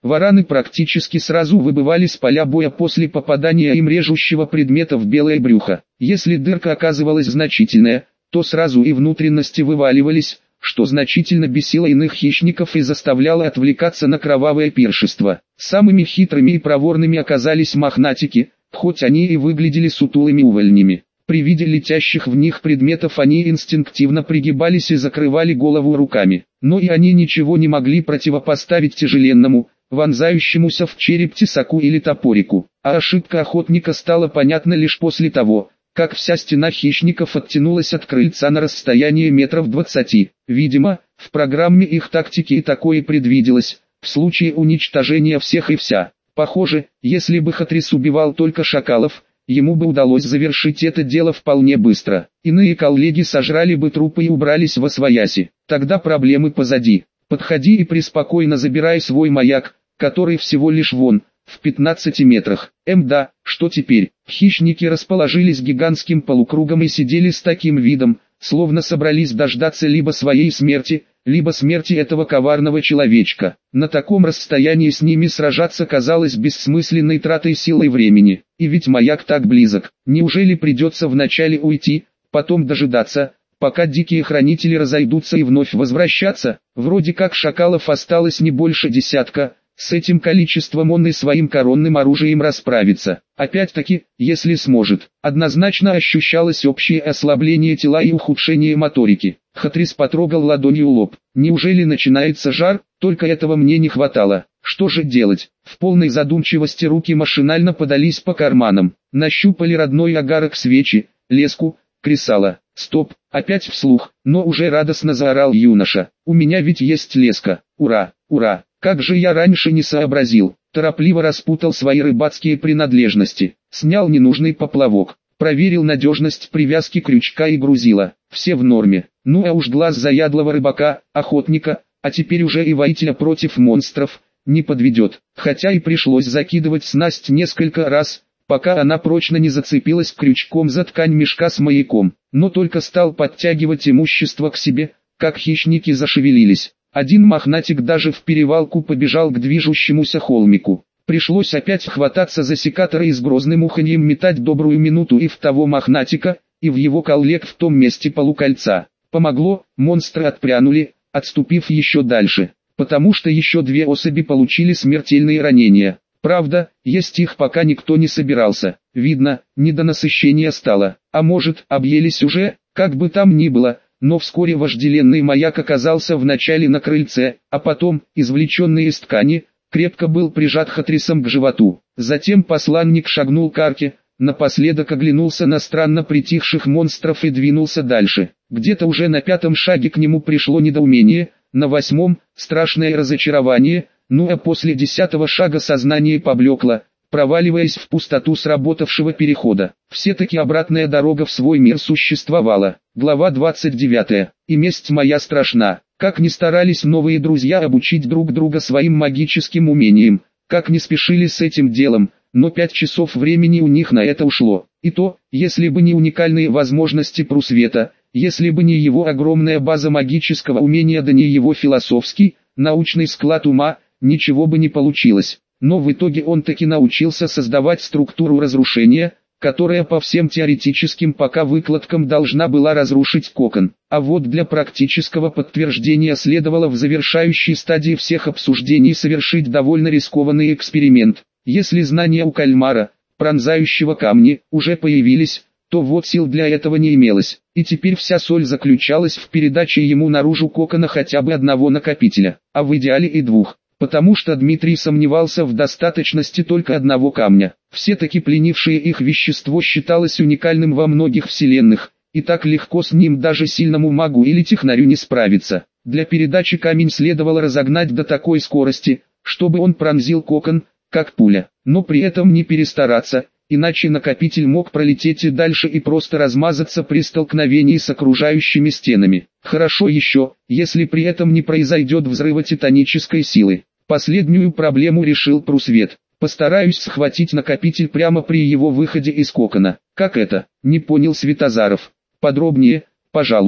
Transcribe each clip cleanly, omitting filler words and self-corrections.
Вараны практически сразу выбывали с поля боя после попадания им режущего предмета в белое брюхо. Если дырка оказывалась значительная, то сразу и внутренности вываливались, что значительно бесило иных хищников и заставляло отвлекаться на кровавое пиршество. Самыми хитрыми и проворными оказались мохнатики, хоть они и выглядели сутулыми увольнями. При виде летящих в них предметов они инстинктивно пригибались и закрывали голову руками. Но и они ничего не могли противопоставить тяжеленному, вонзающемуся в череп тесаку или топорику. А ошибка охотника стала понятна лишь после того, как вся стена хищников оттянулась от крыльца на расстояние метров 20. Видимо, в программе их тактики и такое предвиделось, в случае уничтожения всех и вся. Похоже, если бы Хатрис убивал только шакалов, ему бы удалось завершить это дело вполне быстро. Иные коллеги сожрали бы трупы и убрались восвояси. Тогда проблемы позади. Подходи и преспокойно забирай свой маяк, который всего лишь вон, в 15 метрах. Да, что теперь? Хищники расположились гигантским полукругом и сидели с таким видом, словно собрались дождаться либо своей смерти, либо смерти этого коварного человечка. На таком расстоянии с ними сражаться казалось бессмысленной тратой сил и времени. И ведь маяк так близок. Неужели придется вначале уйти, потом дожидаться, пока дикие хранители разойдутся и вновь возвращаться? Вроде как шакалов осталось не больше десятка. С этим количеством он и своим коронным оружием расправится. Опять-таки, если сможет. Однозначно ощущалось общее ослабление тела и ухудшение моторики. Хатрис потрогал ладонью лоб. Неужели начинается жар? Только этого мне не хватало. Что же делать? В полной задумчивости руки машинально подались по карманам. Нащупали родной огарок свечи, леску, кресало. Стоп, опять вслух, но уже радостно заорал юноша. У меня ведь есть леска. Ура, ура! Как же я раньше не сообразил. Торопливо распутал свои рыбацкие принадлежности. Снял ненужный поплавок. Проверил надежность привязки крючка и грузила. Все в норме. Ну а уж глаз заядлого рыбака, охотника, а теперь уже и воителя против монстров, не подведет. Хотя и пришлось закидывать снасть несколько раз, пока она прочно не зацепилась крючком за ткань мешка с маяком. Но только стал подтягивать имущество к себе, как хищники зашевелились. Один мохнатик даже в перевалку побежал к движущемуся холмику. Пришлось опять хвататься за секатора и с грозным уханьем метать добрую минуту и в того мохнатика, и в его коллег в том месте полукольца. Помогло, монстры отпрянули, отступив еще дальше, потому что еще две особи получили смертельные ранения. Правда, есть их пока никто не собирался. Видно, не до насыщения стало. А может, объелись уже, как бы там ни было. Но вскоре вожделенный маяк оказался вначале на крыльце, а потом, извлеченный из ткани, крепко был прижат Хатрисом к животу. Затем посланник шагнул к арке, напоследок оглянулся на странно притихших монстров и двинулся дальше. Где-то уже на 5-м шаге к нему пришло недоумение, на 8-м – страшное разочарование, ну а после 10-го шага сознание поблекло, проваливаясь в пустоту сработавшего перехода. Все-таки обратная дорога в свой мир существовала. Глава 29. И месть моя страшна. Как ни старались новые друзья обучить друг друга своим магическим умениям, как не спешили с этим делом, но 5 часов времени у них на это ушло. И то, если бы не уникальные возможности прусвета, если бы не его огромная база магического умения, да не его философский, научный склад ума, ничего бы не получилось. Но в итоге он таки научился создавать структуру разрушения, которая по всем теоретическим пока выкладкам должна была разрушить кокон. А вот для практического подтверждения следовало в завершающей стадии всех обсуждений совершить довольно рискованный эксперимент. Если знания у кальмара, пронзающего камни, уже появились, то вот сил для этого не имелось. И теперь вся соль заключалась в передаче ему наружу кокона хотя бы одного накопителя, а в идеале и двух. Потому что Дмитрий сомневался в достаточности только одного камня. Все-таки пленившее их вещество считалось уникальным во многих вселенных, и так легко с ним даже сильному магу или технарю не справиться. Для передачи камень следовало разогнать до такой скорости, чтобы он пронзил кокон, как пуля, но при этом не перестараться, иначе накопитель мог пролететь и дальше и просто размазаться при столкновении с окружающими стенами. Хорошо еще, если при этом не произойдет взрыва титанической силы. Последнюю проблему решил прусвет. Постараюсь схватить накопитель прямо при его выходе из кокона. Как это? Не понял Светозаров. Подробнее, пожалуйста.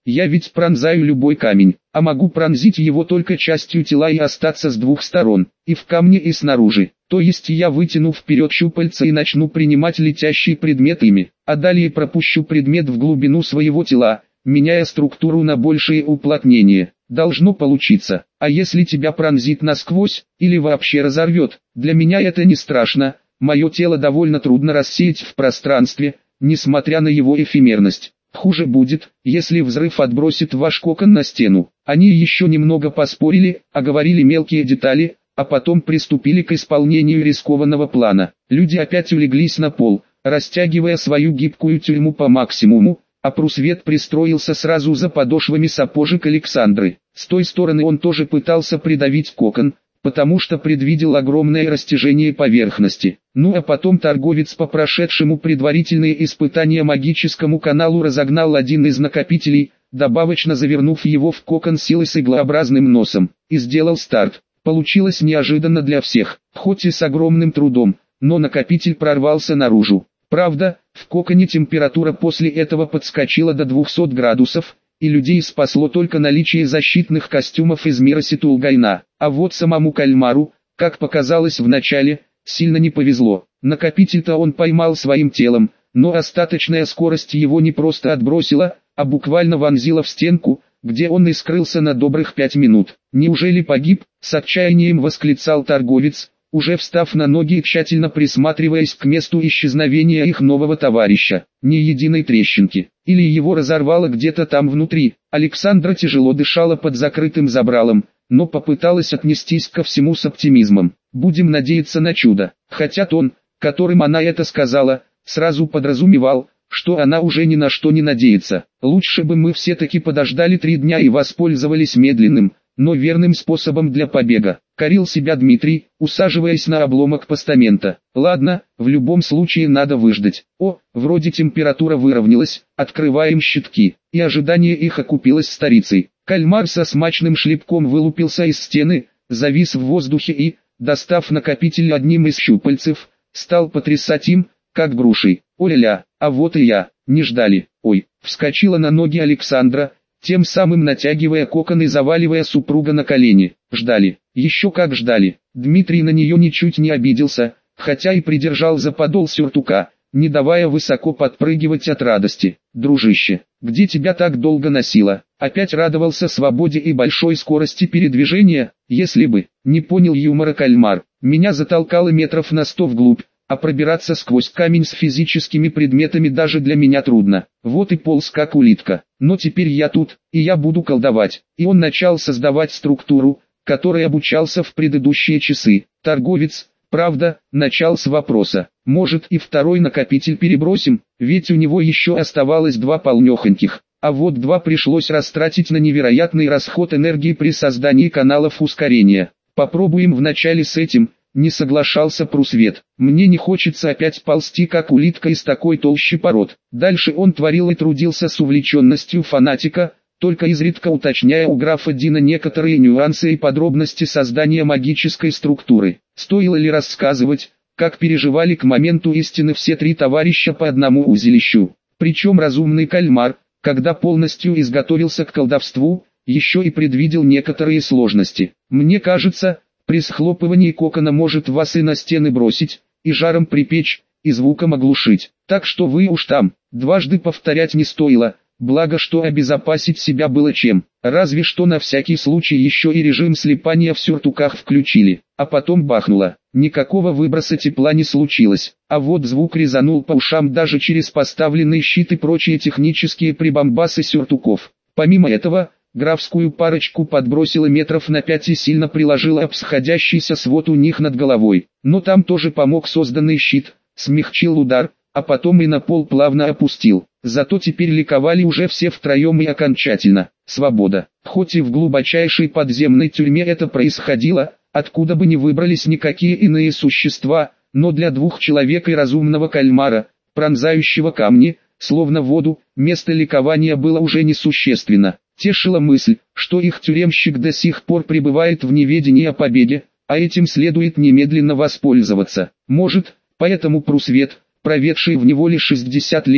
Я ведь пронзаю любой камень, а могу пронзить его только частью тела и остаться с двух сторон, и в камне, и снаружи. То есть я вытяну вперед щупальца и начну принимать летящий предмет ими, а далее пропущу предмет в глубину своего тела, меняя структуру на большее уплотнение. Должно получиться. А если тебя пронзит насквозь, или вообще разорвет, для меня это не страшно, мое тело довольно трудно рассеять в пространстве, несмотря на его эфемерность. Хуже будет, если взрыв отбросит ваш кокон на стену. Они еще немного поспорили, оговорили мелкие детали, а потом приступили к исполнению рискованного плана. Люди опять улеглись на пол, растягивая свою гибкую тюрьму по максимуму, а прусвет пристроился сразу за подошвами сапожек Александры. С той стороны он тоже пытался придавить кокон, потому что предвидел огромное растяжение поверхности. Ну а потом торговец по прошедшему предварительные испытания магическому каналу разогнал один из накопителей, добавочно завернув его в кокон силы с иглообразным носом, и сделал старт. Получилось неожиданно для всех, хоть и с огромным трудом, но накопитель прорвался наружу. Правда, в коконе температура после этого подскочила до 200 градусов, и людей спасло только наличие защитных костюмов из мира Ситулгайна. А вот самому кальмару, как показалось в начале, сильно не повезло. Накопитель-то он поймал своим телом, но остаточная скорость его не просто отбросила, а буквально вонзила в стенку, где он и скрылся на добрых 5 минут. «Неужели погиб?» — с отчаянием восклицал торговец, уже встав на ноги и тщательно присматриваясь к месту исчезновения их нового товарища. Ни единой трещинки. Или его разорвало где-то там внутри. Александра тяжело дышала под закрытым забралом, но попыталась отнестись ко всему с оптимизмом. Будем надеяться на чудо. Хотя тон, которым она это сказала, сразу подразумевал, что она уже ни на что не надеется. Лучше бы мы все-таки подождали 3 дня и воспользовались медленным, но верным способом для побега. Корил себя Дмитрий, усаживаясь на обломок постамента. Ладно, в любом случае надо выждать. О, вроде температура выровнялась, открываем щитки. И ожидание их окупилось старицей. Кальмар со смачным шлепком вылупился из стены, завис в воздухе и, достав накопитель одним из щупальцев, стал потрясать им, как грушей. Ой-ля, а вот и я, не ждали. Ой, вскочила на ноги Александра, тем самым натягивая кокон и заваливая супруга на колени. Ждали, еще как ждали. Дмитрий на нее ничуть не обиделся, хотя и придержал за подол сюртука, не давая высоко подпрыгивать от радости. «Дружище, где тебя так долго носило?» Опять радовался свободе и большой скорости передвижения, если бы, не понял юмора кальмар. Меня затолкало метров на 100 вглубь, а пробираться сквозь камень с физическими предметами даже для меня трудно. Вот и полз как улитка. Но теперь я тут, и я буду колдовать. И он начал создавать структуру, которой обучался в предыдущие часы. Торговец, правда, начал с вопроса. Может и второй накопитель перебросим, ведь у него еще оставалось 2 полнехоньких. А вот 2 пришлось растратить на невероятный расход энергии при создании каналов ускорения. Попробуем вначале с этим. Не соглашался прусвет. Мне не хочется опять ползти как улитка из такой толщи пород. Дальше он творил и трудился с увлеченностью фанатика, только изредка уточняя у графа Дина некоторые нюансы и подробности создания магической структуры. Стоило ли рассказывать, как переживали к моменту истины все 3 товарища по одному узелищу. Причем разумный кальмар, когда полностью изготовился к колдовству, еще и предвидел некоторые сложности. Мне кажется, при схлопывании кокона может вас и на стены бросить, и жаром припечь, и звуком оглушить. Так что вы уж там, дважды повторять не стоило, благо что обезопасить себя было чем. Разве что на всякий случай еще и режим слипания в сюртуках включили. А потом бахнуло. Никакого выброса тепла не случилось. А вот звук резанул по ушам даже через поставленный щит и прочие технические прибамбасы сюртуков. Помимо этого, графскую парочку подбросило метров на 5 и сильно приложило об сходящийся свод у них над головой. Но там тоже помог созданный щит, смягчил удар, а потом и на пол плавно опустил. Зато теперь ликовали уже все втроем и окончательно. Свобода. Хоть и в глубочайшей подземной тюрьме это происходило, откуда бы ни выбрались никакие иные существа, но для 2 человек и разумного кальмара, пронзающего камни, словно воду, место ликования было уже несущественно. Тешила мысль, что их тюремщик до сих пор пребывает в неведении о победе, а этим следует немедленно воспользоваться. Может, поэтому прусвет, проведший в неволе 60 лет,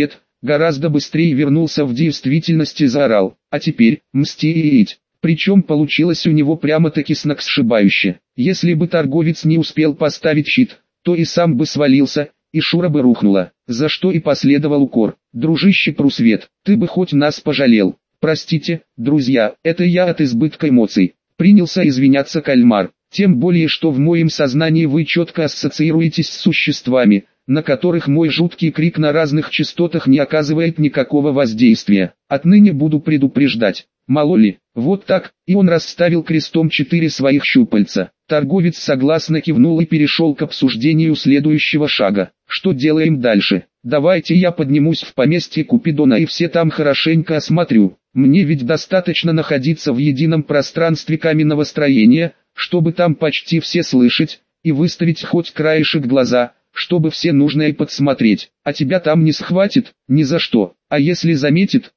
гораздо быстрее вернулся в действительность и заорал: «А теперь, мстить!» Причем получилось у него прямо-таки сногсшибающе. Если бы торговец не успел поставить щит, то и сам бы свалился, и шура бы рухнула. За что и последовал укор: «Дружище Прусвет, ты бы хоть нас пожалел». «Простите, друзья, это я от избытка эмоций», — принялся извиняться кальмар. «Тем более, что в моем сознании вы четко ассоциируетесь с существами, на которых мой жуткий крик на разных частотах не оказывает никакого воздействия. Отныне буду предупреждать. Мало ли». Вот так, и он расставил крестом 4 своих щупальца. Торговец согласно кивнул и перешел к обсуждению следующего шага. «Что делаем дальше? Давайте я поднимусь в поместье Купидона и все там хорошенько осмотрю. Мне ведь достаточно находиться в едином пространстве каменного строения, чтобы там почти все слышать, и выставить хоть краешек глаза, чтобы все нужное подсмотреть. А тебя там не схватит, ни за что. А если заметит,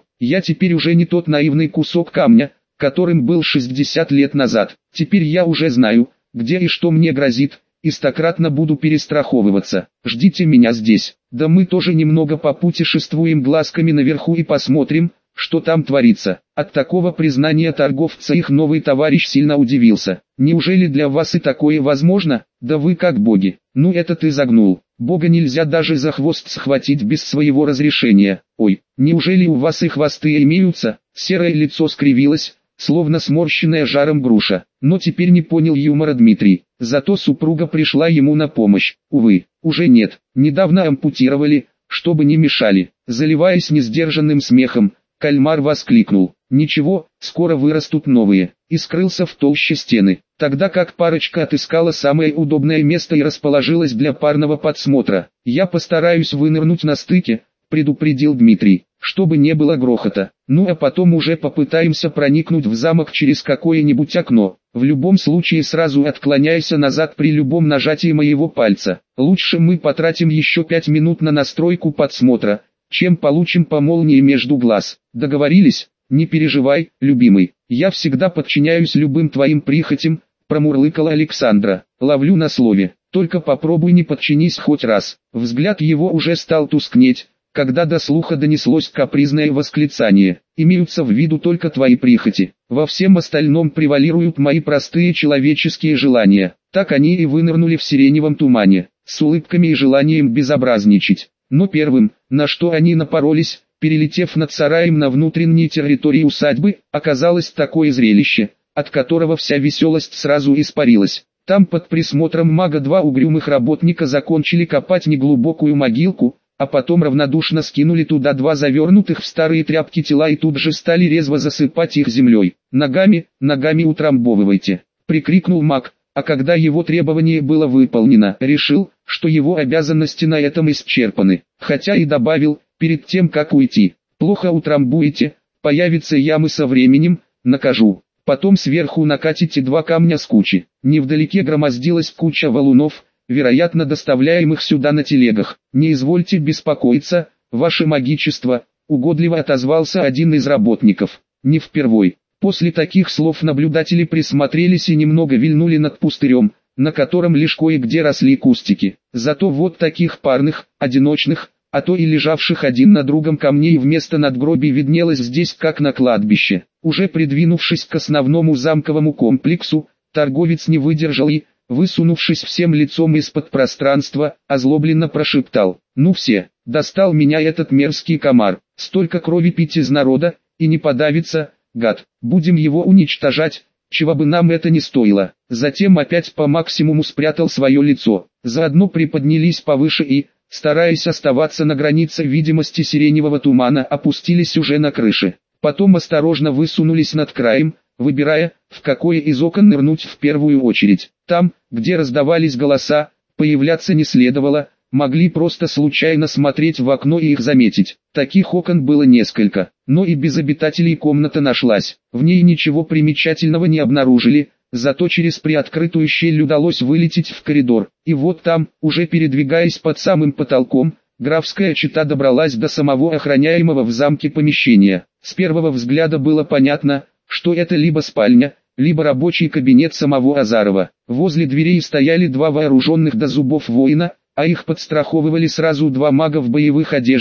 я теперь уже не тот наивный кусок камня, которым был 60 лет назад. Теперь я уже знаю, где и что мне грозит, и стократно буду перестраховываться. Ждите меня здесь. Да мы тоже немного попутешествуем глазками наверху и посмотрим, что там творится». От такого признания торговца их новый товарищ сильно удивился. «Неужели для вас и такое возможно? Да вы как боги». «Ну это ты загнул. Бога нельзя даже за хвост схватить без своего разрешения». «Ой, неужели у вас и хвосты имеются?» Серое лицо скривилось, словно сморщенная жаром груша. Но теперь не понял юмора Дмитрий. Зато супруга пришла ему на помощь. Увы, уже нет. Недавно ампутировали, чтобы не мешали. Заливаясь несдержанным смехом, кальмар воскликнул: «Ничего, скоро вырастут новые», и скрылся в толще стены. Тогда как парочка отыскала самое удобное место и расположилась для парного подсмотра. «Я постараюсь вынырнуть на стыке», — предупредил Дмитрий, «чтобы не было грохота. Ну а потом уже попытаемся проникнуть в замок через какое-нибудь окно. В любом случае сразу отклоняйся назад при любом нажатии моего пальца. Лучше мы потратим еще 5 минут на настройку подсмотра, чем получим по молнии между глаз. Договорились? Не переживай, любимый, я всегда подчиняюсь любым твоим прихотям», — промурлыкала Александра. «Ловлю на слове, только попробуй не подчинись хоть раз». Взгляд его уже стал тускнеть, когда до слуха донеслось капризное восклицание: «Имеются в виду только твои прихоти. Во всем остальном превалируют мои простые человеческие желания». Так они и вынырнули в сиреневом тумане, с улыбками и желанием безобразничать. Но первым, на что они напоролись, перелетев над сараем на внутренней территории усадьбы, оказалось такое зрелище, от которого вся веселость сразу испарилась. Там под присмотром мага 2 угрюмых работника закончили копать неглубокую могилку, а потом равнодушно скинули туда 2 завернутых в старые тряпки тела и тут же стали резво засыпать их землей. «Ногами, ногами утрамбовывайте!» — прикрикнул маг, а когда его требование было выполнено, решил, что его обязанности на этом исчерпаны, хотя и добавил, перед тем как уйти: «Плохо утрамбуете, появятся ямы со временем, накажу». Потом сверху накатите 2 камня с кучи. Невдалеке громоздилась куча валунов, вероятно доставляемых сюда на телегах. «Не извольте беспокоиться, ваше магичество», — угодливо отозвался один из работников. «Не впервой». После таких слов наблюдатели присмотрелись и немного вильнули над пустырем, на котором лишь кое-где росли кустики. Зато вот таких парных, одиночных, а то и лежавших один на другом камней вместо надгробий виднелось здесь как на кладбище. Уже придвинувшись к основному замковому комплексу, торговец не выдержал и, высунувшись всем лицом из-под пространства, озлобленно прошептал: «Ну все, достал меня этот мерзкий комар, столько крови пить из народа, и не подавится, гад, будем его уничтожать, чего бы нам это ни стоило». Затем опять по максимуму спрятал свое лицо, заодно приподнялись повыше и, стараясь оставаться на границе видимости сиреневого тумана, опустились уже на крыше. Потом осторожно высунулись над краем, выбирая, в какое из окон нырнуть в первую очередь. Там, где раздавались голоса, появляться не следовало, могли просто случайно смотреть в окно и их заметить. Таких окон было несколько, но и без обитателей комната нашлась. В ней ничего примечательного не обнаружили, зато через приоткрытую щель удалось вылететь в коридор. И вот там, уже передвигаясь под самым потолком, графская чета добралась до самого охраняемого в замке помещения. С первого взгляда было понятно, что это либо спальня, либо рабочий кабинет самого Азарова. Возле дверей стояли 2 вооруженных до зубов воина, а их подстраховывали сразу 2 мага в боевых одеждах,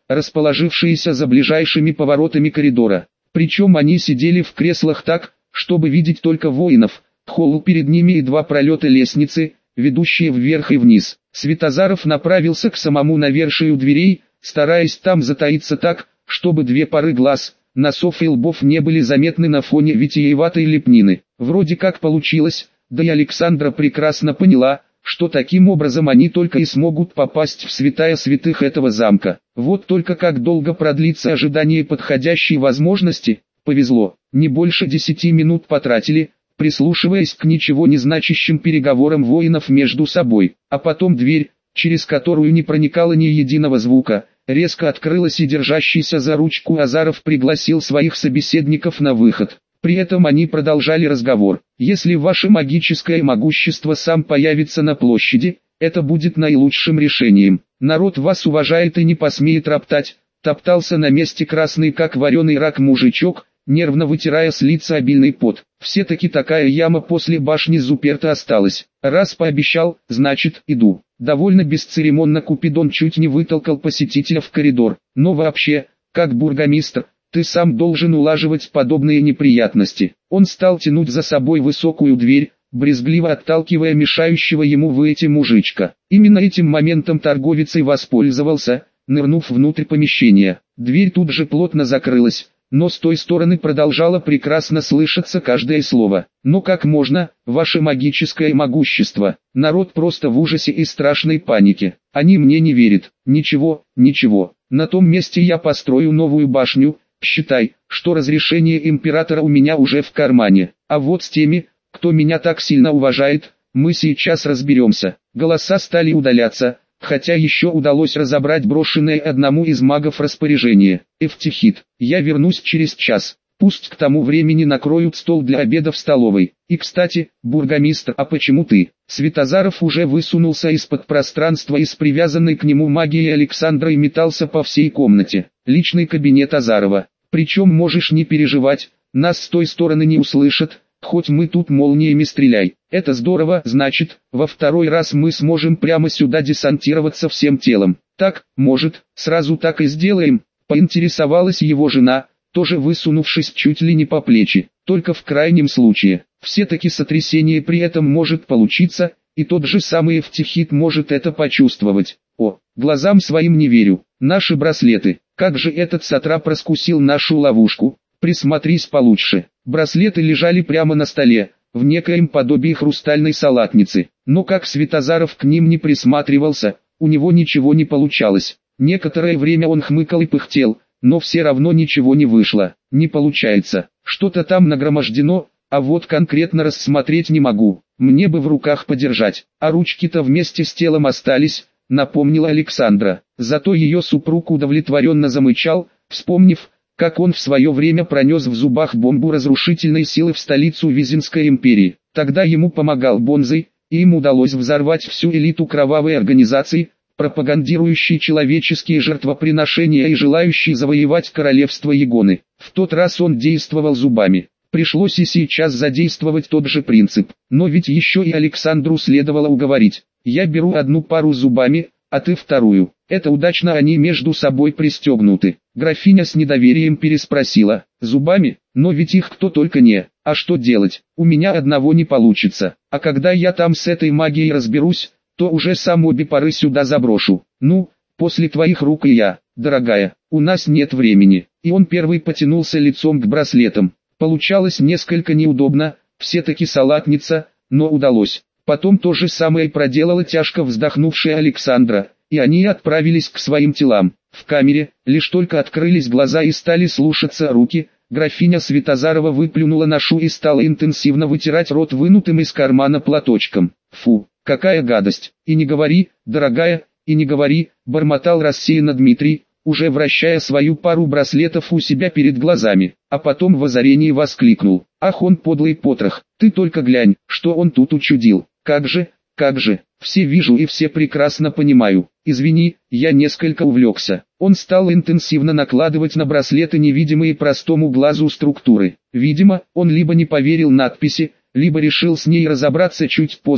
расположившиеся за ближайшими поворотами коридора. Причем они сидели в креслах так, чтобы видеть только воинов, холл перед ними и два пролета лестницы, ведущие вверх и вниз. Святозаров направился к самому навершию дверей, стараясь там затаиться так, чтобы две пары глаз, носов и лбов не были заметны на фоне витиеватой лепнины. Вроде как получилось, да и Александра прекрасно поняла, что таким образом они только и смогут попасть в святая святых этого замка. Вот только как долго продлится ожидание подходящей возможности, повезло, не больше 10 минут потратили, прислушиваясь к ничего не значащим переговорам воинов между собой, а потом дверь, через которую не проникало ни единого звука, резко открылась и держащийся за ручку Азаров пригласил своих собеседников на выход. При этом они продолжали разговор. «Если ваше магическое могущество сам появится на площади, это будет наилучшим решением. Народ вас уважает и не посмеет роптать», топтался на месте красный как вареный рак мужичок, нервно вытирая с лица обильный пот. Все-таки такая яма после башни Зуперта осталась. Раз пообещал, значит иду. Довольно бесцеремонно Купидон чуть не вытолкал посетителя в коридор. Но вообще, как бургомистр, ты сам должен улаживать подобные неприятности. Он стал тянуть за собой высокую дверь, брезгливо отталкивая мешающего ему выйти мужичка. Именно этим моментом торговец и воспользовался, нырнув внутрь помещения. Дверь тут же плотно закрылась, но с той стороны продолжало прекрасно слышаться каждое слово. «Но как можно, ваше магическое могущество?» Народ просто в ужасе и страшной панике. «Они мне не верят. Ничего, ничего. На том месте я построю новую башню. Считай, что разрешение императора у меня уже в кармане. А вот с теми, кто меня так сильно уважает, мы сейчас разберемся». Голоса стали удаляться, хотя еще удалось разобрать брошенное одному из магов распоряжение. «Эфтихит, я вернусь через час. Пусть к тому времени накроют стол для обеда в столовой. И кстати, бургомистр, а почему ты?» Святозаров уже высунулся из-под пространства и с привязанной к нему магией Александра и метался по всей комнате. Личный кабинет Азарова. «Причем можешь не переживать, нас с той стороны не услышат, хоть мы тут молниями стреляй. Это здорово, значит, во второй раз мы сможем прямо сюда десантироваться всем телом. Так, может, сразу так и сделаем?» Поинтересовалась его жена, тоже высунувшись чуть ли не по плечи. «Только в крайнем случае. Все-таки сотрясение при этом может получиться, и тот же самый Эфтихит может это почувствовать. О, глазам своим не верю. Наши браслеты. Как же этот сатрап раскусил нашу ловушку? Присмотрись получше». Браслеты лежали прямо на столе, в некоем подобии хрустальной салатницы. Но как Святозаров к ним не присматривался, у него ничего не получалось. Некоторое время он хмыкал и пыхтел, но все равно ничего не вышло. «Не получается. Что-то там нагромождено, а вот конкретно рассмотреть не могу. Мне бы в руках подержать, а ручки-то вместе с телом остались», напомнила Александра. Зато ее супруг удовлетворенно замычал, вспомнив, как он в свое время пронес в зубах бомбу разрушительной силы в столицу Визинской империи. Тогда ему помогал Бонзай, и им удалось взорвать всю элиту кровавой организации, пропагандирующей человеческие жертвоприношения и желающей завоевать королевство Егоны. В тот раз он действовал зубами. Пришлось и сейчас задействовать тот же принцип. Но ведь еще и Александру следовало уговорить. «Я беру одну пару зубами, а ты вторую». Это удачно они между собой пристегнуты. Графиня с недоверием переспросила: «Зубами? Но ведь их кто только не. А что делать? У меня одного не получится. А когда я там с этой магией разберусь, то уже сам обе пары сюда заброшу. Ну, после твоих рук и я, дорогая, у нас нет времени». И он первый потянулся лицом к браслетам. Получалось несколько неудобно, все-таки салатница, но удалось. Потом то же самое проделала тяжко вздохнувшая Александра, и они отправились к своим телам. В камере, лишь только открылись глаза и стали слушаться руки, графиня Святозарова выплюнула ношу и стала интенсивно вытирать рот вынутым из кармана платочком. «Фу, какая гадость! И не говори, дорогая, и не говори», бормотал рассеянно Дмитрий, уже вращая свою пару браслетов у себя перед глазами, а потом в озарении воскликнул: «Ах, он подлый потрох, ты только глянь, что он тут учудил! Как же, все вижу и все прекрасно понимаю. Извини, я несколько увлекся». Он стал интенсивно накладывать на браслеты невидимые простому глазу структуры. Видимо, он либо не поверил надписи, либо решил с ней разобраться чуть позже,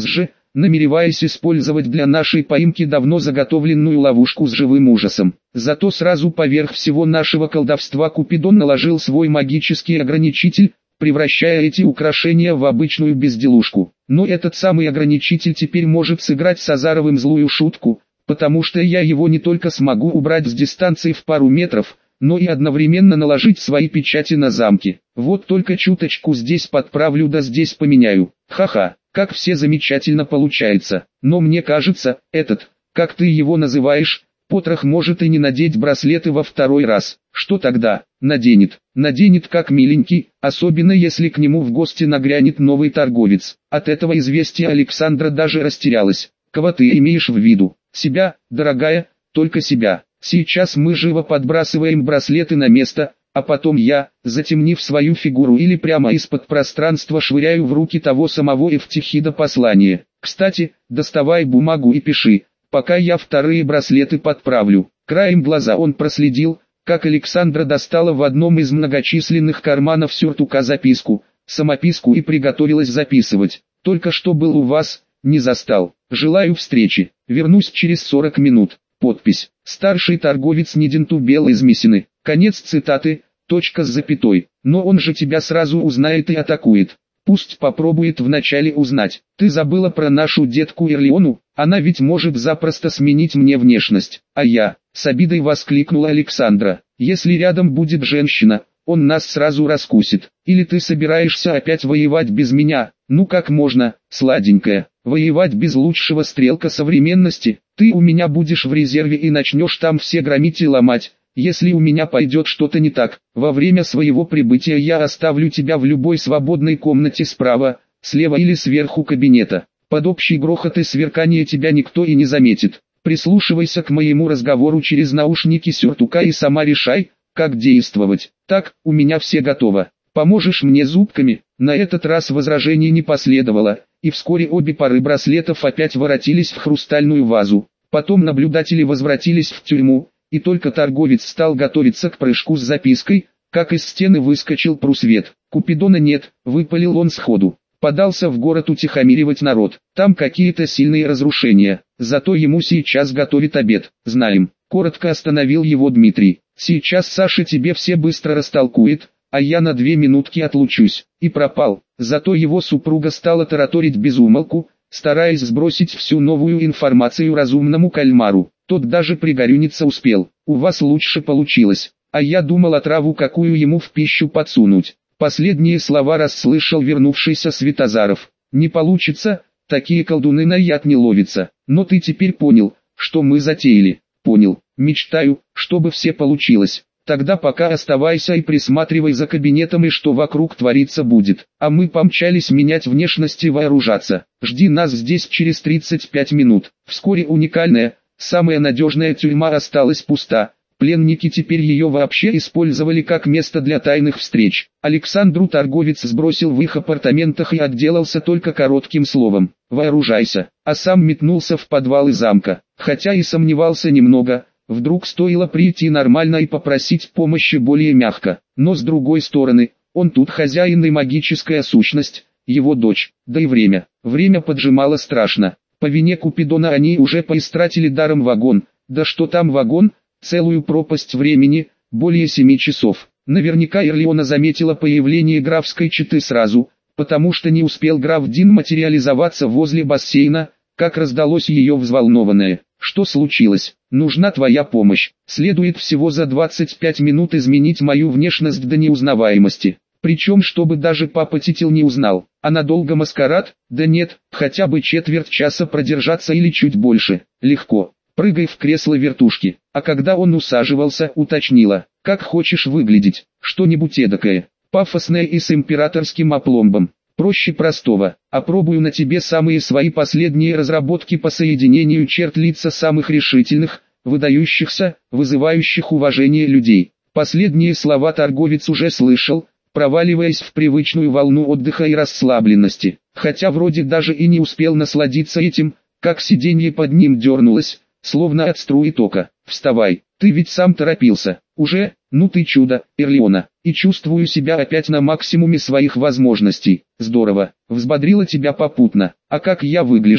намереваясь использовать для нашей поимки давно заготовленную ловушку с живым ужасом. Зато сразу поверх всего нашего колдовства Купидон наложил свой магический ограничитель, превращая эти украшения в обычную безделушку. Но этот самый ограничитель теперь может сыграть с Азаровым злую шутку, потому что я его не только смогу убрать с дистанции в пару метров, но и одновременно наложить свои печати на замки. Вот только чуточку здесь подправлю да здесь поменяю. Ха-ха, как все замечательно получается. Но мне кажется, этот, как ты его называешь, потрох может и не надеть браслеты во второй раз. Что тогда? Наденет. Наденет как миленький, особенно если к нему в гости нагрянет новый торговец. От этого известия Александра даже растерялась. Кого ты имеешь в виду? Себя, дорогая, только себя. Сейчас мы живо подбрасываем браслеты на место, а потом я, затемнив свою фигуру или прямо из-под пространства швыряю в руки того самого Эфтихида послание. Кстати, доставай бумагу и пиши, пока я вторые браслеты подправлю. Краем глаза он проследил, как Александра достала в одном из многочисленных карманов сюртука записку, самописку и приготовилась записывать. Только что был у вас, не застал. Желаю встречи. Вернусь через 40 минут. Подпись. Старший торговец Нидентубел из Мессины. Конец цитаты, точка с запятой. Но он же тебя сразу узнает и атакует. Пусть попробует вначале узнать. Ты забыла про нашу детку Ирлиону? Она ведь может запросто сменить мне внешность. А я, с обидой воскликнула Александра. Если рядом будет женщина, он нас сразу раскусит. Или ты собираешься опять воевать без меня? Ну как можно, сладенькая, воевать без лучшего стрелка современности? Ты у меня будешь в резерве и начнешь там все громить и ломать. Если у меня пойдет что-то не так, во время своего прибытия я оставлю тебя в любой свободной комнате справа, слева или сверху кабинета. Под общий грохот и сверкание тебя никто и не заметит. Прислушивайся к моему разговору через наушники сюртука и сама решай, как действовать. Так, у меня все готово. Поможешь мне зубками? На этот раз возражений не последовало, и вскоре обе пары браслетов опять воротились в хрустальную вазу. Потом наблюдатели возвратились в тюрьму, и только торговец стал готовиться к прыжку с запиской, как из стены выскочил Прусвет. Купидона нет, выпалил он сходу. Подался в город утихомиривать народ. Там какие-то сильные разрушения, зато ему сейчас готовит обед. Знаем. Коротко остановил его Дмитрий. Сейчас Саша тебе все быстро растолкует, а я на 2 минутки отлучусь. И пропал. Зато его супруга стала тараторить без умолку, стараясь сбросить всю новую информацию разумному кальмару. Тот даже пригорюниться успел. У вас лучше получилось. А я думал отраву какую ему в пищу подсунуть. Последние слова расслышал вернувшийся Светозаров. Не получится, такие колдуны на яд не ловятся. Но ты теперь понял, что мы затеяли. Понял. Мечтаю, чтобы все получилось. Тогда пока оставайся и присматривай за кабинетом и что вокруг твориться будет. А мы помчались менять внешность и вооружаться. Жди нас здесь через 35 минут. Вскоре уникальная, самая надежная тюрьма осталась пуста. Пленники теперь ее вообще использовали как место для тайных встреч. Александру торговец сбросил в их апартаментах и отделался только коротким словом «вооружайся», а сам метнулся в подвалы замка. Хотя и сомневался немного, вдруг стоило прийти нормально и попросить помощи более мягко. Но с другой стороны, он тут хозяин и магическая сущность, его дочь, да и время. Время поджимало страшно. По вине Купидона они уже поистратили даром вагон, да что там вагон, целую пропасть времени, более 7 часов. Наверняка Ирлиона заметила появление графской четы сразу, потому что не успел граф Дин материализоваться возле бассейна, как раздалось ее взволнованное: «Что случилось? Нужна твоя помощь. Следует всего за 25 минут изменить мою внешность до неузнаваемости. Причем чтобы даже папа Титил не узнал. А надолго маскарад? Да нет, хотя бы четверть часа продержаться или чуть больше. Легко. Прыгай в кресло вертушки». А когда он усаживался, уточнила: «Как хочешь выглядеть? Что-нибудь эдакое, пафосное и с императорским опломбом. Проще простого. Опробую на тебе самые свои последние разработки по соединению черт лица самых решительных, выдающихся, вызывающих уважение людей». Последние слова торговец уже слышал, проваливаясь в привычную волну отдыха и расслабленности. Хотя вроде даже и не успел насладиться этим, как сиденье под ним дернулось, словно от струи тока. «Вставай, ты ведь сам торопился. Уже? Ну ты чудо, Ирлиона. И чувствую себя опять на максимуме своих возможностей. Здорово, взбодрила тебя попутно. А как я выгляжу?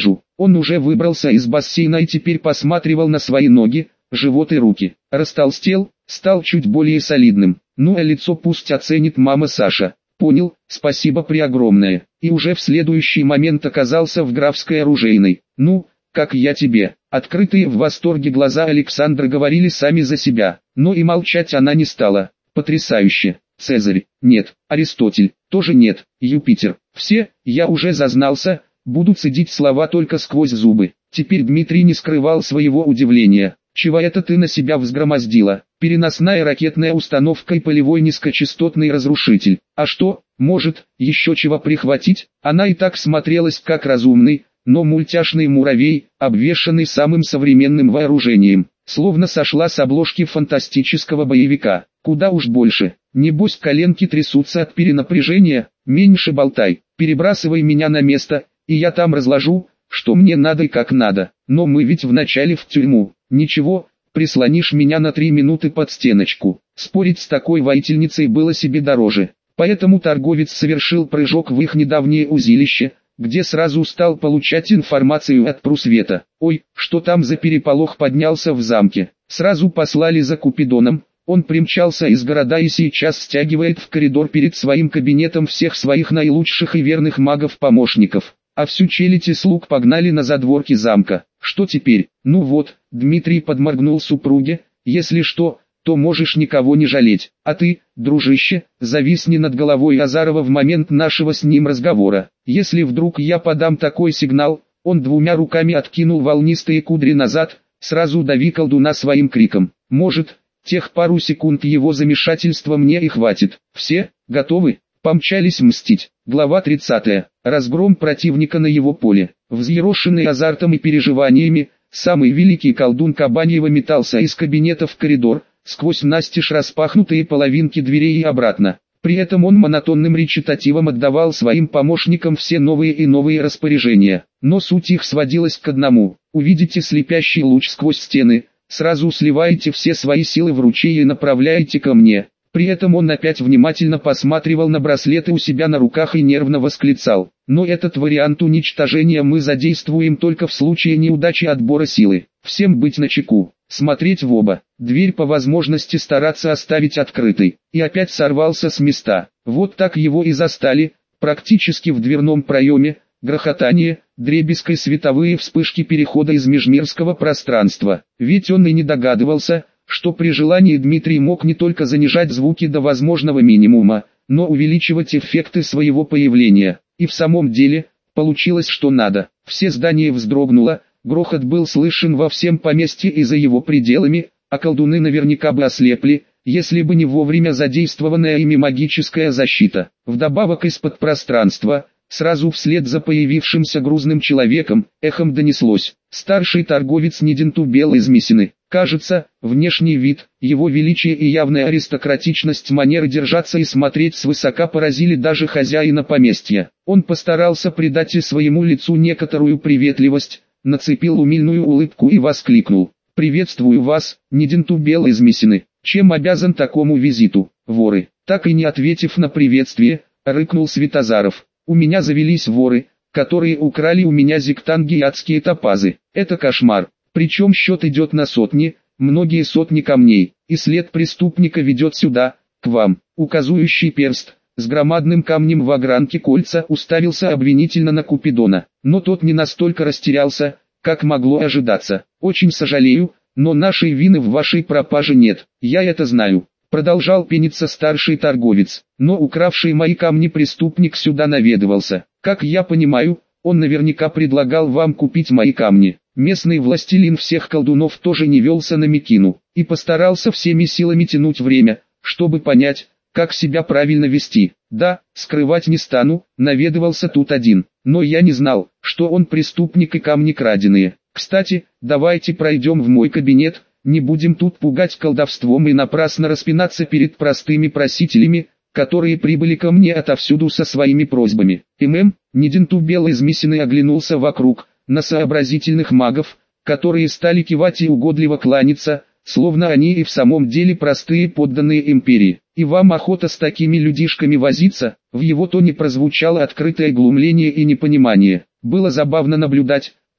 Он уже выбрался из бассейна и теперь посматривал на свои ноги, живот и руки. Растолстел, стал чуть более солидным. Ну а лицо пусть оценит мама Саша. Понял, спасибо преогромное. И уже в следующий момент оказался в графской оружейной. Ну, как я тебе. Открытые в восторге глаза Александра говорили сами за себя. Но и молчать она не стала. Потрясающе. Цезарь, нет. Аристотель, тоже нет. Юпитер, все, я уже зазнался, буду цедить слова только сквозь зубы. Теперь Дмитрий не скрывал своего удивления. Чего это ты на себя взгромоздила? Переносная ракетная установка и полевой низкочастотный разрушитель. А что, может, еще чего прихватить? Она и так смотрелась как разумный, но мультяшный муравей, обвешанный самым современным вооружением. Словно сошла с обложки фантастического боевика. Куда уж больше. Небось коленки трясутся от перенапряжения. Меньше болтай, перебрасывай меня на место, и я там разложу, что мне надо и как надо. Но мы ведь вначале в тюрьму. Ничего, прислонишь меня на 3 минуты под стеночку. Спорить с такой воительницей было себе дороже. Поэтому торговец совершил прыжок в их недавнее узилище, где сразу стал получать информацию от прусвета. Ой, что там за переполох поднялся в замке. Сразу послали за Купидоном. Он примчался из города и сейчас стягивает в коридор перед своим кабинетом всех своих наилучших и верных магов-помощников. А всю челядь и слуг погнали на задворки замка. Что теперь? Ну вот, Дмитрий подморгнул супруге, если что, то можешь никого не жалеть. А ты, дружище, зависни над головой Азарова в момент нашего с ним разговора. Если вдруг я подам такой сигнал, он 2 руками откинул волнистые кудри назад, сразу дави колдуна своим криком. Может, тех пару секунд его замешательства мне и хватит. Все, готовы? Помчались мстить. Глава 30. Разгром противника на его поле. Взъерошенный азартом и переживаниями, самый великий колдун Кабаньева метался из кабинета в коридор, сквозь настежь распахнутые половинки дверей и обратно. При этом он монотонным речитативом отдавал своим помощникам все новые и новые распоряжения. Но суть их сводилась к одному. Увидите слепящий луч сквозь стены, сразу сливаете все свои силы в ручей и направляете ко мне. При этом он опять внимательно посматривал на браслеты у себя на руках и нервно восклицал. Но этот вариант уничтожения мы задействуем только в случае неудачи отбора силы. Всем быть начеку, смотреть в оба, дверь по возможности стараться оставить открытой. И опять сорвался с места. Вот так его и застали, практически в дверном проеме, грохотание, дребезги, световые вспышки перехода из межмирского пространства. Ведь он и не догадывался, что при желании Дмитрий мог не только занижать звуки до возможного минимума, но увеличивать эффекты своего появления. И в самом деле, получилось что надо. Все здание вздрогнуло, грохот был слышен во всем поместье и за его пределами, а колдуны наверняка бы ослепли, если бы не вовремя задействованная ими магическая защита. Вдобавок из-под пространства, сразу вслед за появившимся грузным человеком, эхом донеслось: старший торговец Ниденту Белый из Мессины. Кажется, внешний вид, его величие и явная аристократичность манеры держаться и смотреть свысока поразили даже хозяина поместья. Он постарался придать и своему лицу некоторую приветливость, нацепил умильную улыбку и воскликнул: «Приветствую вас, Ниденту Белый из Мессины. Чем обязан такому визиту, воры?» Так и не ответив на приветствие, рыкнул Святозаров: «У меня завелись воры, которые украли у меня зиктанги и адские топазы. Это кошмар. Причем счет идет на сотни, многие сотни камней, и след преступника ведет сюда, к вам». Указующий перст, с громадным камнем в огранке кольца, уставился обвинительно на Купидона. Но тот не настолько растерялся, как могло ожидаться. «Очень сожалею, но нашей вины в вашей пропаже нет, я это знаю», продолжал пениться старший торговец. «Но укравший мои камни преступник сюда наведывался. Как я понимаю, он наверняка предлагал вам купить мои камни». Местный властелин всех колдунов тоже не велся на Микину, и постарался всеми силами тянуть время, чтобы понять, как себя правильно вести. Да, скрывать не стану, наведывался тут один, но я не знал, что он преступник и камни краденые. Кстати, давайте пройдем в мой кабинет, не будем тут пугать колдовством и напрасно распинаться перед простыми просителями, которые прибыли ко мне отовсюду со своими просьбами. Ниденту Белый из Мессины оглянулся вокруг, на сообразительных магов, которые стали кивать и угодливо кланяться, словно они и в самом деле простые подданные империи. «И вам охота с такими людишками возиться?» В его тоне прозвучало открытое глумление и непонимание. Было забавно наблюдать,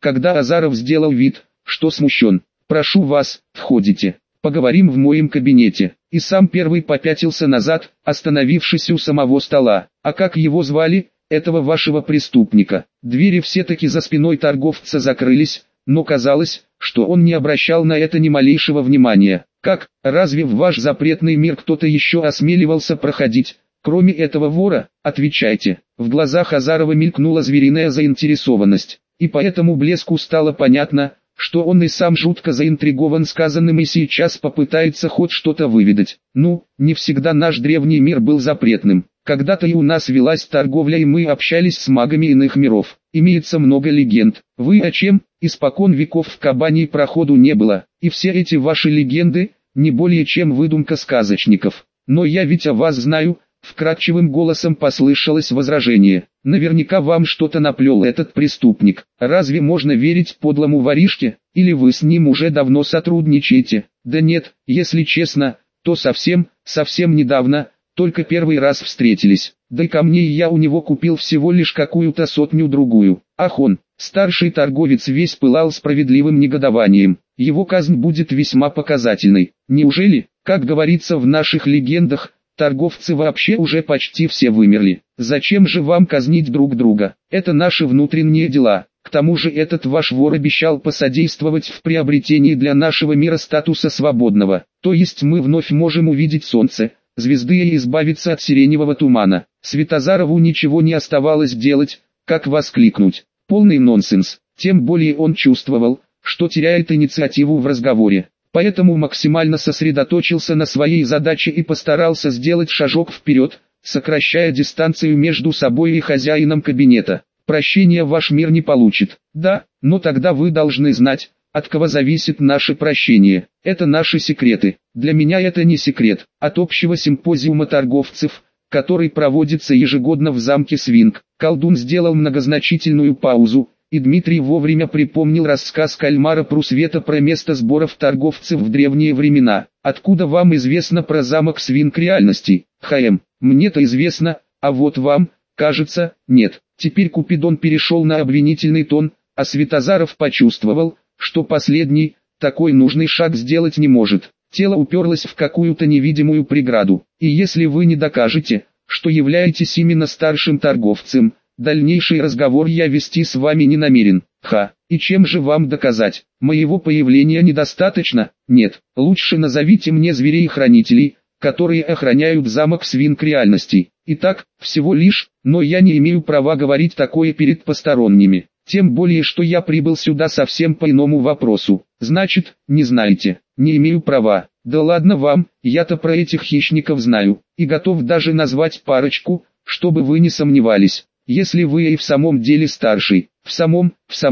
когда Азаров сделал вид, что смущен. «Прошу вас, входите, поговорим в моем кабинете», и сам первый попятился назад, остановившись у самого стола. «А как его звали, этого вашего преступника?» Двери все-таки за спиной торговца закрылись, но казалось, что он не обращал на это ни малейшего внимания. «Как, разве в ваш запретный мир кто-то еще осмеливался проходить, кроме этого вора? Отвечайте». В глазах Азарова мелькнула звериная заинтересованность, и по этому блеску стало понятно, что он и сам жутко заинтригован сказанным и сейчас попытается хоть что-то выведать. «Ну, не всегда наш древний мир был запретным. Когда-то и у нас велась торговля, и мы общались с магами иных миров. Имеется много легенд. Вы о чем? Испокон веков в Кабании проходу не было, и все эти ваши легенды не более чем выдумка сказочников. Но я ведь о вас знаю». Вкрадчивым голосом послышалось возражение. «Наверняка вам что-то наплел этот преступник. Разве можно верить подлому воришке, или вы с ним уже давно сотрудничаете?» «Да нет, если честно, то совсем недавно, только первый раз встретились. Да и камней я у него купил всего лишь какую-то сотню-другую». «Ах он!» Старший торговец весь пылал справедливым негодованием. «Его казнь будет весьма показательной. Неужели, как говорится в наших легендах, торговцы вообще уже почти все вымерли? Зачем же вам казнить друг друга? Это наши внутренние дела. К тому же этот ваш вор обещал посодействовать в приобретении для нашего мира статуса свободного. То есть мы вновь можем увидеть солнце, звезды и избавиться от сиреневого тумана». Светозарову ничего не оставалось делать, как воскликнуть: «Полный нонсенс!» Тем более он чувствовал, что теряет инициативу в разговоре. Поэтому максимально сосредоточился на своей задаче и постарался сделать шажок вперед, сокращая дистанцию между собой и хозяином кабинета. «Прощения ваш мир не получит». «Да, но тогда вы должны знать, от кого зависит наше прощение. Это наши секреты». «Для меня это не секрет. От общего симпозиума торговцев, который проводится ежегодно в замке Свинг». Колдун сделал многозначительную паузу, и Дмитрий вовремя припомнил рассказ Кальмара Прусвета про место сборов торговцев в древние времена. «Откуда вам известно про замок Свинг реальности?» «Мне-то известно, а вот вам, кажется, нет». Теперь Купидон перешел на обвинительный тон, а Светозаров почувствовал, что последний, такой нужный шаг сделать не может. Тело уперлось в какую-то невидимую преграду. «И если вы не докажете, что являетесь именно старшим торговцем, дальнейший разговор я вести с вами не намерен». И чем же вам доказать? Моего появления недостаточно? Нет, лучше назовите мне зверей-хранителей, которые охраняют замок Свинг реальностей. Итак, всего лишь, но я не имею права говорить такое перед посторонними. Тем более, что я прибыл сюда совсем по иному вопросу. Значит, не знаете, не имею права. Да ладно вам, я-то про этих хищников знаю, и готов даже назвать парочку, чтобы вы не сомневались. Если вы и в самом деле старший, в самом,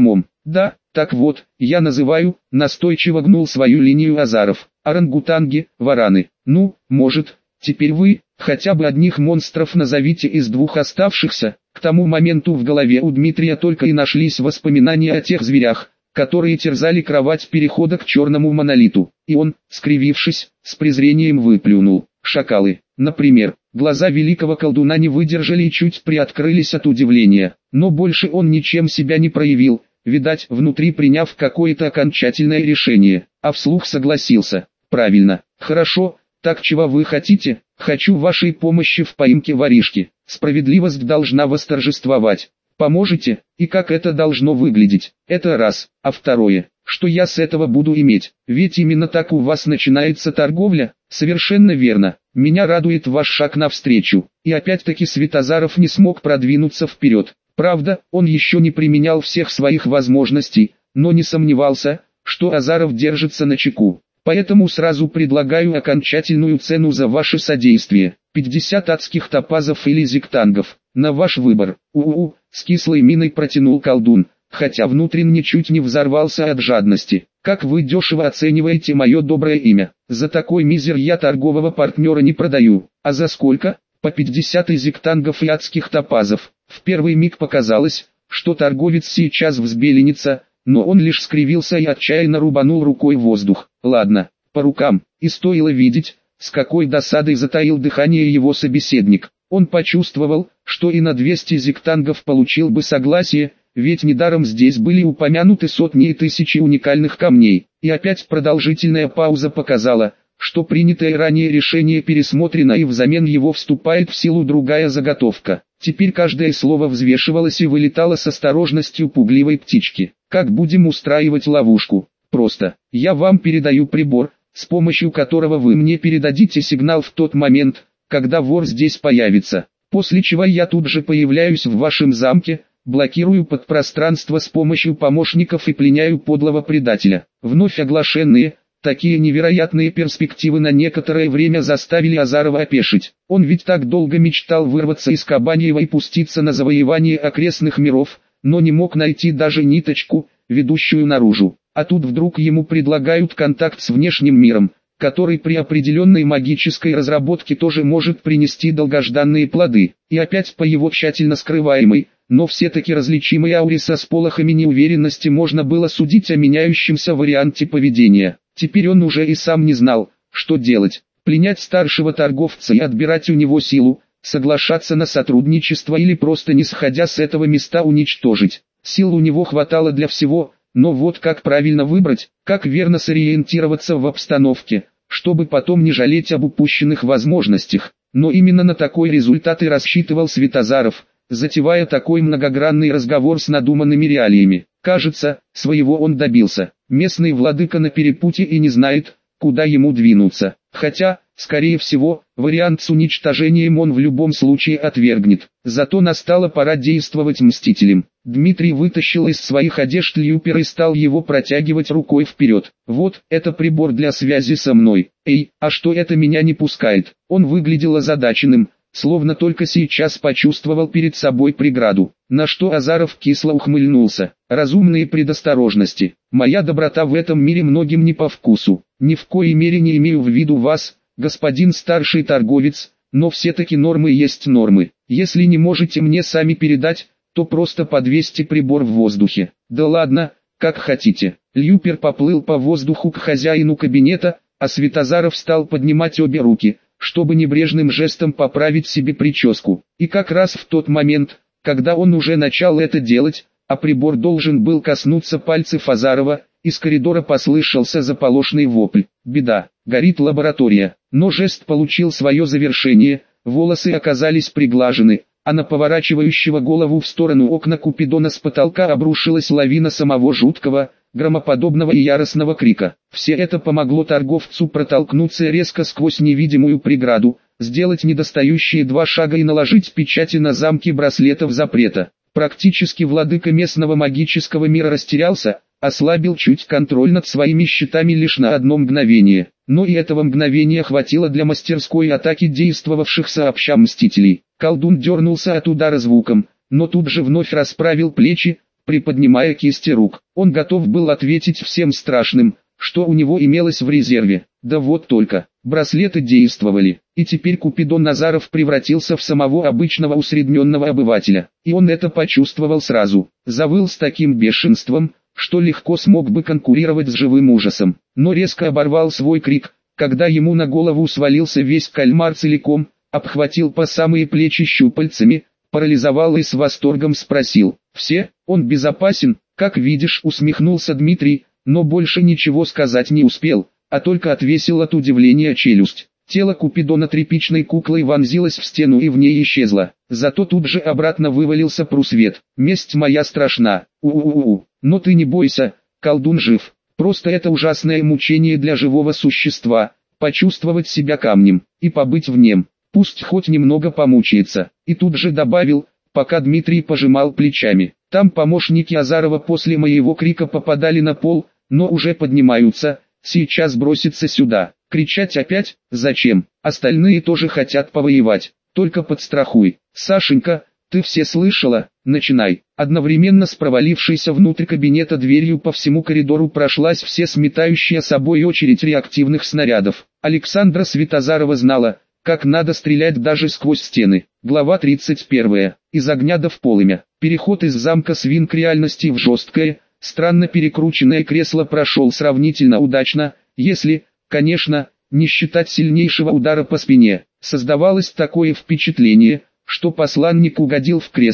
да, так вот, я называю, настойчиво гнул свою линию Азаров, орангутанги, вараны. Ну, может, теперь вы, хотя бы одних монстров назовите из двух оставшихся. К тому моменту в голове у Дмитрия только и нашлись воспоминания о тех зверях, которые терзали кровать перехода к черному монолиту. И он, скривившись, с презрением выплюнул: «Шакалы». Например, глаза великого колдуна не выдержали и чуть приоткрылись от удивления, но больше он ничем себя не проявил, видать, внутри приняв какое-то окончательное решение, а вслух согласился: «Правильно, хорошо, так чего вы хотите? Хочу вашей помощи в поимке воришки. Справедливость должна восторжествовать. Поможете? И как это должно выглядеть? Это раз. А второе, что я с этого буду иметь? Ведь именно так у вас начинается торговля». «Совершенно верно. Меня радует ваш шаг навстречу». И опять-таки Светозаров не смог продвинуться вперед. Правда, он еще не применял всех своих возможностей, но не сомневался, что Азаров держится начеку. «Поэтому сразу предлагаю окончательную цену за ваше содействие. 50 адских топазов или зиктангов. На ваш выбор». С кислой миной протянул колдун, хотя внутренне чуть не взорвался от жадности. «Как вы дешево оцениваете мое доброе имя? За такой мизер я торгового партнера не продаю». «А за сколько?» «По 50 зиктангов и адских топазов». В первый миг показалось, что торговец сейчас взбеленится, но он лишь скривился и отчаянно рубанул рукой в воздух. «Ладно, по рукам». И стоило видеть, с какой досадой затаил дыхание его собеседник. Он почувствовал, что и на 200 зиктангов получил бы согласие, ведь недаром здесь были упомянуты сотни и тысячи уникальных камней. И опять продолжительная пауза показала, что принятое ранее решение пересмотрено и взамен его вступает в силу другая заготовка. Теперь каждое слово взвешивалось и вылетало с осторожностью пугливой птички. Как будем устраивать ловушку? Просто. Я вам передаю прибор, с помощью которого вы мне передадите сигнал в тот момент, когда вор здесь появится. После чего я тут же появляюсь в вашем замке, блокирую подпространство с помощью помощников и пленяю подлого предателя. Вновь оглашенные, такие невероятные перспективы на некоторое время заставили Азарова опешить. Он ведь так долго мечтал вырваться из Кабаньева и пуститься на завоевание окрестных миров, но не мог найти даже ниточку, ведущую наружу. А тут вдруг ему предлагают контакт с внешним миром, который при определенной магической разработке тоже может принести долгожданные плоды. И опять по его тщательно скрываемой, но все-таки различимой ауре со сполохами неуверенности можно было судить о меняющемся варианте поведения. Теперь он уже и сам не знал, что делать. Пленять старшего торговца и отбирать у него силу, соглашаться на сотрудничество или просто не сходя с этого места уничтожить. Сил у него хватало для всего, но вот как правильно выбрать, как верно сориентироваться в обстановке, чтобы потом не жалеть об упущенных возможностях. Но именно на такой результат и рассчитывал Светозаров, затевая такой многогранный разговор с надуманными реалиями. Кажется, своего он добился. Местный владыка на перепутье и не знает, куда ему двинуться. Хотя, скорее всего, вариант с уничтожением он в любом случае отвергнет. Зато настала пора действовать мстителем. Дмитрий вытащил из своих одежд люпер и стал его протягивать рукой вперед. Вот, это прибор для связи со мной. Эй, а что это меня не пускает? Он выглядел озадаченным, словно только сейчас почувствовал перед собой преграду, на что Азаров кисло ухмыльнулся. Разумные предосторожности. Моя доброта в этом мире многим не по вкусу. Ни в коей мере не имею в виду вас, господин старший торговец, но все-таки нормы есть нормы. Если не можете мне сами передать, то просто подвесьте прибор в воздухе. Да ладно, как хотите. Люпер поплыл по воздуху к хозяину кабинета, а Светозаров стал поднимать обе руки, чтобы небрежным жестом поправить себе прическу. И как раз в тот момент, когда он уже начал это делать, а прибор должен был коснуться пальцев Азарова, из коридора послышался заполошный вопль. Беда, горит лаборатория. Но жест получил свое завершение, волосы оказались приглажены, а на поворачивающего голову в сторону окна Купидона с потолка обрушилась лавина самого жуткого, громоподобного и яростного крика. Все это помогло торговцу протолкнуться резко сквозь невидимую преграду, сделать недостающие 2 шага и наложить печати на замки браслетов запрета. Практически владыка местного магического мира растерялся, ослабил чуть контроль над своими щитами лишь на одно мгновение. Но и этого мгновения хватило для мастерской атаки действовавших сообща мстителей. Колдун дернулся от удара звуком, но тут же вновь расправил плечи, приподнимая кисти рук. Он готов был ответить всем страшным, что у него имелось в резерве. Да вот только, браслеты действовали, и теперь Купидон Азаров превратился в самого обычного усредненного обывателя. И он это почувствовал сразу. Завыл с таким бешенством, что легко смог бы конкурировать с живым ужасом. Но резко оборвал свой крик, когда ему на голову свалился весь кальмар целиком, обхватил по самые плечи щупальцами, парализовал и с восторгом спросил: «Все, он безопасен?» «Как видишь», усмехнулся Дмитрий, но больше ничего сказать не успел, а только отвесил от удивления челюсть. Тело Купидона тряпичной куклой вонзилось в стену и в ней исчезло. Зато тут же обратно вывалился прусвет. «Месть моя страшна. У-у-у-у. Но ты не бойся, колдун жив. Просто это ужасное мучение для живого существа, почувствовать себя камнем, и побыть в нем. Пусть хоть немного помучается». И тут же добавил, пока Дмитрий пожимал плечами: «Там помощники Азарова после моего крика попадали на пол, но уже поднимаются, сейчас бросятся сюда». Кричать опять? Зачем? Остальные тоже хотят повоевать. Только подстрахуй. Сашенька, ты все слышала? Начинай. Одновременно с провалившейся внутрь кабинета дверью по всему коридору прошлась все сметающая собой очередь реактивных снарядов. Александра Светозарова знала, как надо стрелять даже сквозь стены. Глава 31. Из огня до в полымя. Переход из замка свин к реальности в жесткое, странно перекрученное кресло прошел сравнительно удачно, если, конечно, не считать сильнейшего удара по спине. Создавалось такое впечатление, что посланник угодил в кресло,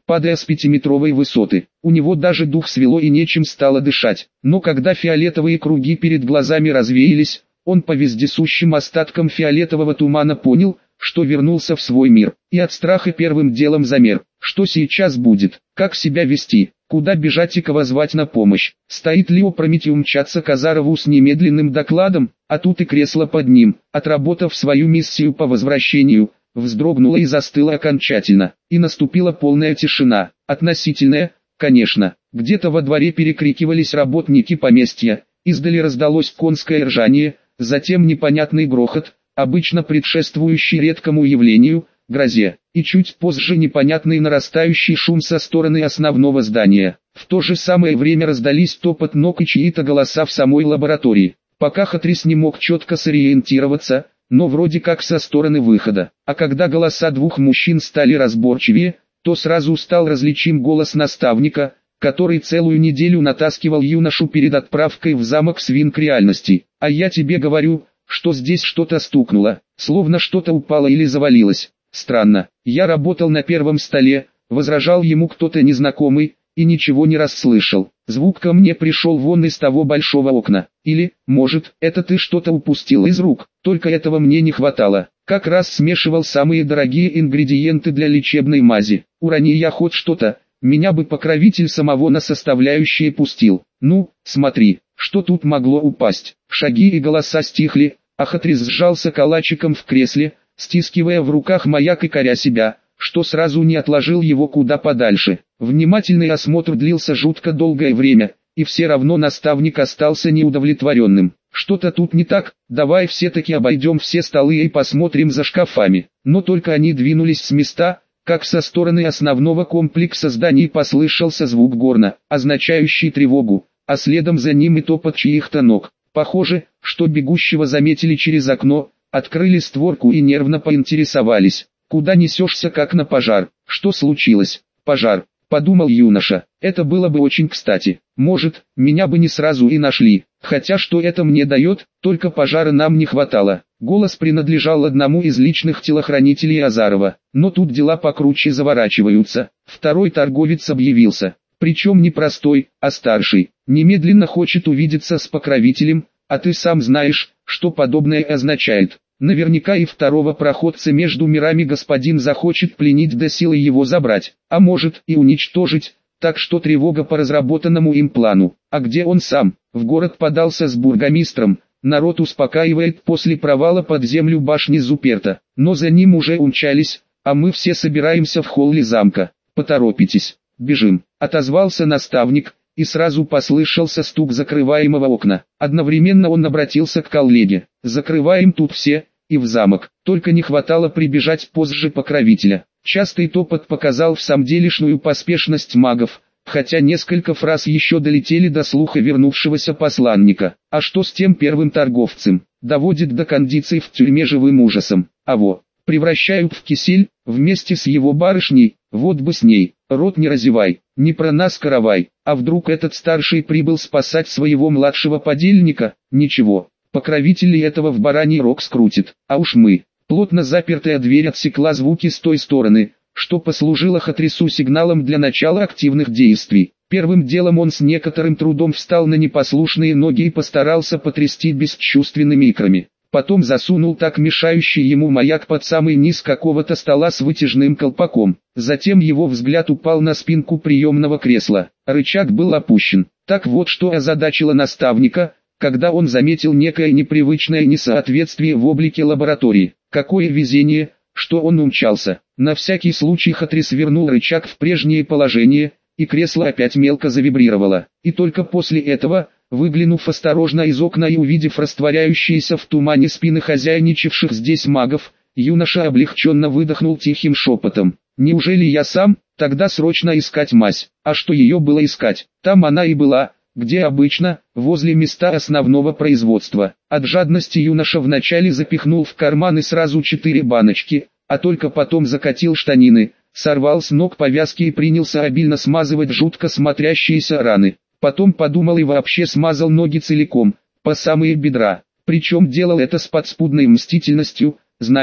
падая с 5-метровой высоты. У него даже дух свело и нечем стало дышать. Но когда фиолетовые круги перед глазами развеялись, он по вездесущим остаткам фиолетового тумана понял, что вернулся в свой мир, и от страха первым делом замер. Что сейчас будет, как себя вести, куда бежать и кого звать на помощь, стоит ли опрометью мчаться к Азарову с немедленным докладом, а тут и кресло под ним, отработав свою миссию по возвращению, вздрогнуло и застыло окончательно, и наступила полная тишина, относительная, конечно, где-то во дворе перекрикивались работники поместья, издали раздалось конское ржание, затем непонятный грохот, обычно предшествующий редкому явлению, грозе, и чуть позже непонятный нарастающий шум со стороны основного здания. В то же самое время раздались топот ног и чьи-то голоса в самой лаборатории. Пока Хатрис не мог четко сориентироваться, но вроде как со стороны выхода. А когда голоса двух мужчин стали разборчивее, то сразу стал различим голос наставника, который целую неделю натаскивал юношу перед отправкой в замок свинк реальности. «А я тебе говорю, что здесь что-то стукнуло, словно что-то упало или завалилось. Странно, я работал на первом столе», возражал ему кто-то незнакомый, и ничего не расслышал. «Звук ко мне пришел вон из того большого окна. Или, может, это ты что-то упустил из рук, только этого мне не хватало. Как раз смешивал самые дорогие ингредиенты для лечебной мази. Урони я хоть что-то, меня бы покровитель самого на составляющие пустил. Ну, смотри, что тут могло упасть». Шаги и голоса стихли, а Хатрис сжался калачиком в кресле, стискивая в руках маяк и коря себя, что сразу не отложил его куда подальше. Внимательный осмотр длился жутко долгое время, и все равно наставник остался неудовлетворенным. «Что-то тут не так, давай все-таки обойдем все столы и посмотрим за шкафами». Но только они двинулись с места, как со стороны основного комплекса зданий послышался звук горна, означающий тревогу, а следом за ним и топот чьих-то ног. Похоже, что бегущего заметили через окно, открыли створку и нервно поинтересовались: «Куда несешься как на пожар?» «Что случилось?» «Пожар», — подумал юноша, — «это было бы очень кстати. Может, меня бы не сразу и нашли, хотя что это мне дает, только пожара нам не хватало». Голос принадлежал одному из личных телохранителей Азарова, но тут дела покруче заворачиваются. Второй торговец объявился, причем не простой, а старший. Немедленно хочет увидеться с покровителем, а ты сам знаешь, что подобное означает. Наверняка и второго проходца между мирами господин захочет пленить до силы его забрать, а может и уничтожить, так что тревога по разработанному им плану. А где он сам? В город подался с бургомистром, народ успокаивает после провала под землю башни Зуперта, но за ним уже умчались, а мы все собираемся в холле замка. Поторопитесь, бежим, отозвался наставник, и сразу послышался стук закрываемого окна. Одновременно он обратился к коллеге: «Закрываем тут все, и в замок, только не хватало прибежать позже покровителя». Частый топот показал в самом делешную поспешность магов, хотя несколько фраз еще долетели до слуха вернувшегося посланника. «А что с тем первым торговцем? Доводит до кондиций в тюрьме живым ужасом. Аво, превращают в кисель, вместе с его барышней, вот бы с ней, рот не разевай, не про нас каравай, а вдруг этот старший прибыл спасать своего младшего подельника? Ничего, покровитель этого в бараний рог скрутит, а уж мы». Плотно запертая дверь отсекла звуки с той стороны, что послужило Хатрису сигналом для начала активных действий. Первым делом он с некоторым трудом встал на непослушные ноги и постарался потрясти бесчувственными икрами. Потом засунул так мешающий ему маяк под самый низ какого-то стола с вытяжным колпаком. Затем его взгляд упал на спинку приемного кресла. Рычаг был опущен. Так вот что озадачило наставника, когда он заметил некое непривычное несоответствие в облике лаборатории. Какое везение, что он умчался. На всякий случай Хатрис вернул рычаг в прежнее положение, и кресло опять мелко завибрировало. И только после этого, выглянув осторожно из окна и увидев растворяющиеся в тумане спины хозяйничавших здесь магов, юноша облегченно выдохнул тихим шепотом: «Неужели я сам? Тогда срочно искать мазь». А что ее было искать? Там она и была, где обычно, возле места основного производства. От жадности юноша вначале запихнул в карманы сразу 4 баночки, а только потом закатил штанины, сорвал с ног повязки и принялся обильно смазывать жутко смотрящиеся раны. Потом подумал и вообще смазал ноги целиком, по самые бедра. Причем делал это с подспудной мстительностью, зная,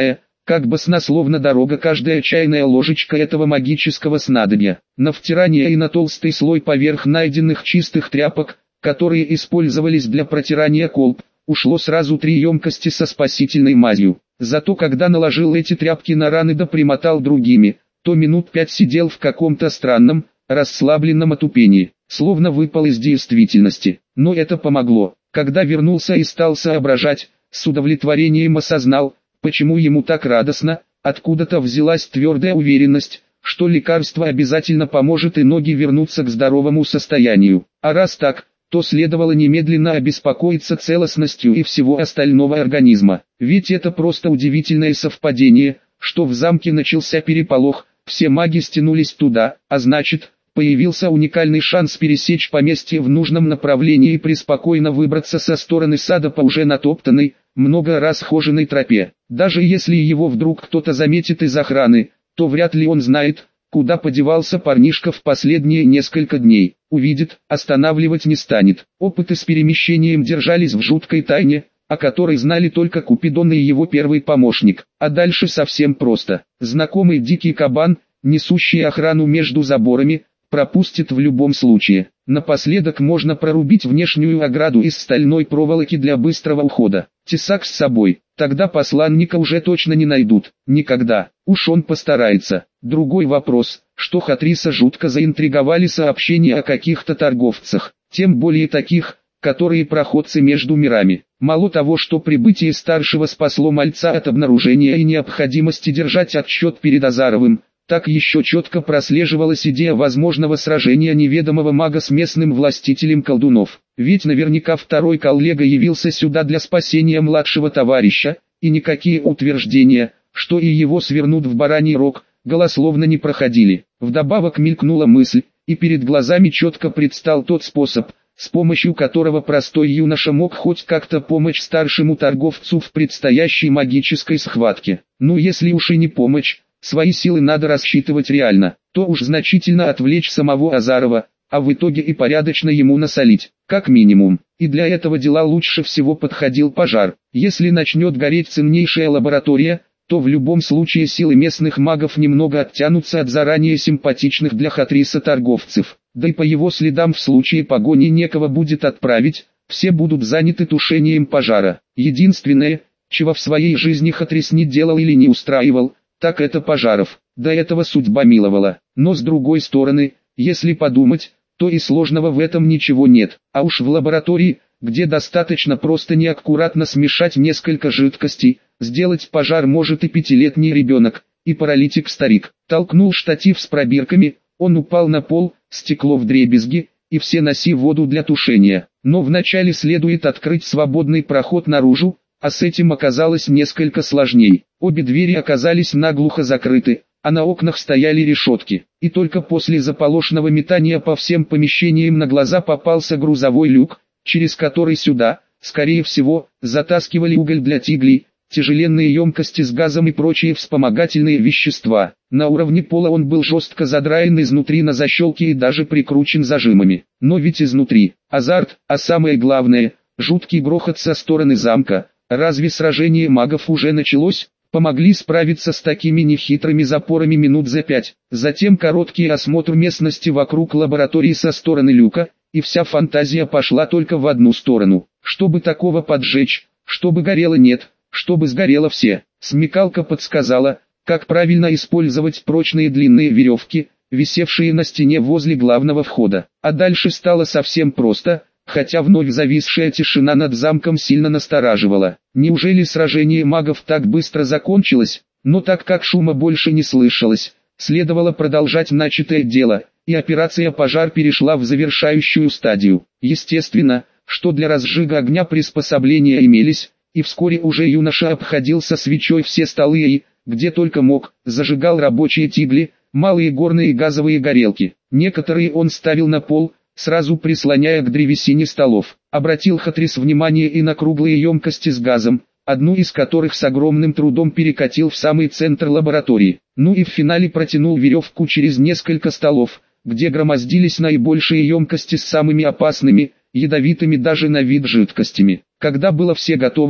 как баснословно дорога каждая чайная ложечка этого магического снадобья. На втирание и на толстый слой поверх найденных чистых тряпок, которые использовались для протирания колб, ушло сразу 3 емкости со спасительной мазью. Зато когда наложил эти тряпки на раны да примотал другими, то минут 5 сидел в каком-то странном, расслабленном отупении, словно выпал из действительности. Но это помогло. Когда вернулся и стал соображать, с удовлетворением осознал, почему ему так радостно, откуда-то взялась твердая уверенность, что лекарство обязательно поможет и ноги вернутся к здоровому состоянию. А раз так, то следовало немедленно обеспокоиться целостностью и всего остального организма. Ведь это просто удивительное совпадение, что в замке начался переполох, все маги стянулись туда, а значит, появился уникальный шанс пересечь поместье в нужном направлении и преспокойно выбраться со стороны сада по уже натоптанной, много раз хоженой тропе. Даже если его вдруг кто-то заметит из охраны, то вряд ли он знает, куда подевался парнишка в последние несколько дней. Увидит, останавливать не станет. Опыты с перемещением держались в жуткой тайне, о которой знали только Купидон и его первый помощник. А дальше совсем просто. Знакомый дикий кабан, несущий охрану между заборами, пропустит в любом случае. Напоследок можно прорубить внешнюю ограду из стальной проволоки для быстрого ухода. Тесак с собой, тогда посланника уже точно не найдут. Никогда. Уж он постарается. Другой вопрос, что Хатриса жутко заинтриговали сообщения о каких-то торговцах, тем более таких, которые проходцы между мирами. Мало того, что прибытие старшего спасло мальца от обнаружения и необходимости держать отчет перед Азаровым, так еще четко прослеживалась идея возможного сражения неведомого мага с местным властителем колдунов. Ведь наверняка второй коллега явился сюда для спасения младшего товарища, и никакие утверждения, что и его свернут в бараний рог, голословно не проходили. Вдобавок мелькнула мысль, и перед глазами четко предстал тот способ, с помощью которого простой юноша мог хоть как-то помочь старшему торговцу в предстоящей магической схватке. Ну если уж и не помощь, свои силы надо рассчитывать реально, то уж значительно отвлечь самого Азарова, а в итоге и порядочно ему насолить, как минимум. И для этого дела лучше всего подходил пожар. Если начнет гореть ценнейшая лаборатория, то в любом случае силы местных магов немного оттянутся от заранее симпатичных для Хатриса торговцев. Да и по его следам в случае погони некого будет отправить, все будут заняты тушением пожара. Единственное, чего в своей жизни Хатрис не делал или не устраивал, так это пожаров. До этого судьба миловала. Но с другой стороны, если подумать, то и сложного в этом ничего нет. А уж в лаборатории, где достаточно просто неаккуратно смешать несколько жидкостей, сделать пожар может и 5-летний ребенок, и паралитик-старик. Толкнул штатив с пробирками, он упал на пол, стекло вдребезги, и все носи воду для тушения. Но вначале следует открыть свободный проход наружу, а с этим оказалось несколько сложней. Обе двери оказались наглухо закрыты, а на окнах стояли решетки. И только после заполошного метания по всем помещениям на глаза попался грузовой люк, через который сюда, скорее всего, затаскивали уголь для тиглей, тяжеленные емкости с газом и прочие вспомогательные вещества. На уровне пола он был жестко задраен изнутри на защелке и даже прикручен зажимами. Но ведь изнутри азарт, а самое главное, жуткий грохот со стороны замка. Разве сражение магов уже началось? Помогли справиться с такими нехитрыми запорами минут за 5. Затем короткий осмотр местности вокруг лаборатории со стороны люка, и вся фантазия пошла только в одну сторону. Чтобы такого поджечь, чтобы горело нет, чтобы сгорело все. Смекалка подсказала, как правильно использовать прочные длинные веревки, висевшие на стене возле главного входа. А дальше стало совсем просто, хотя вновь зависшая тишина над замком сильно настораживала. Неужели сражение магов так быстро закончилось? Но так как шума больше не слышалось, следовало продолжать начатое дело, и операция «Пожар» перешла в завершающую стадию. Естественно, что для разжига огня приспособления имелись, и вскоре уже юноша обходился свечой все столы и, где только мог, зажигал рабочие тигли, малые горные газовые горелки. Некоторые он ставил на пол, сразу прислоняя к древесине столов. Обратил Хатрис внимание и на круглые емкости с газом, одну из которых с огромным трудом перекатил в самый центр лаборатории. Ну и в финале протянул веревку через несколько столов, где громоздились наибольшие емкости с самыми опасными, ядовитыми даже на вид жидкостями. Когда было все готово,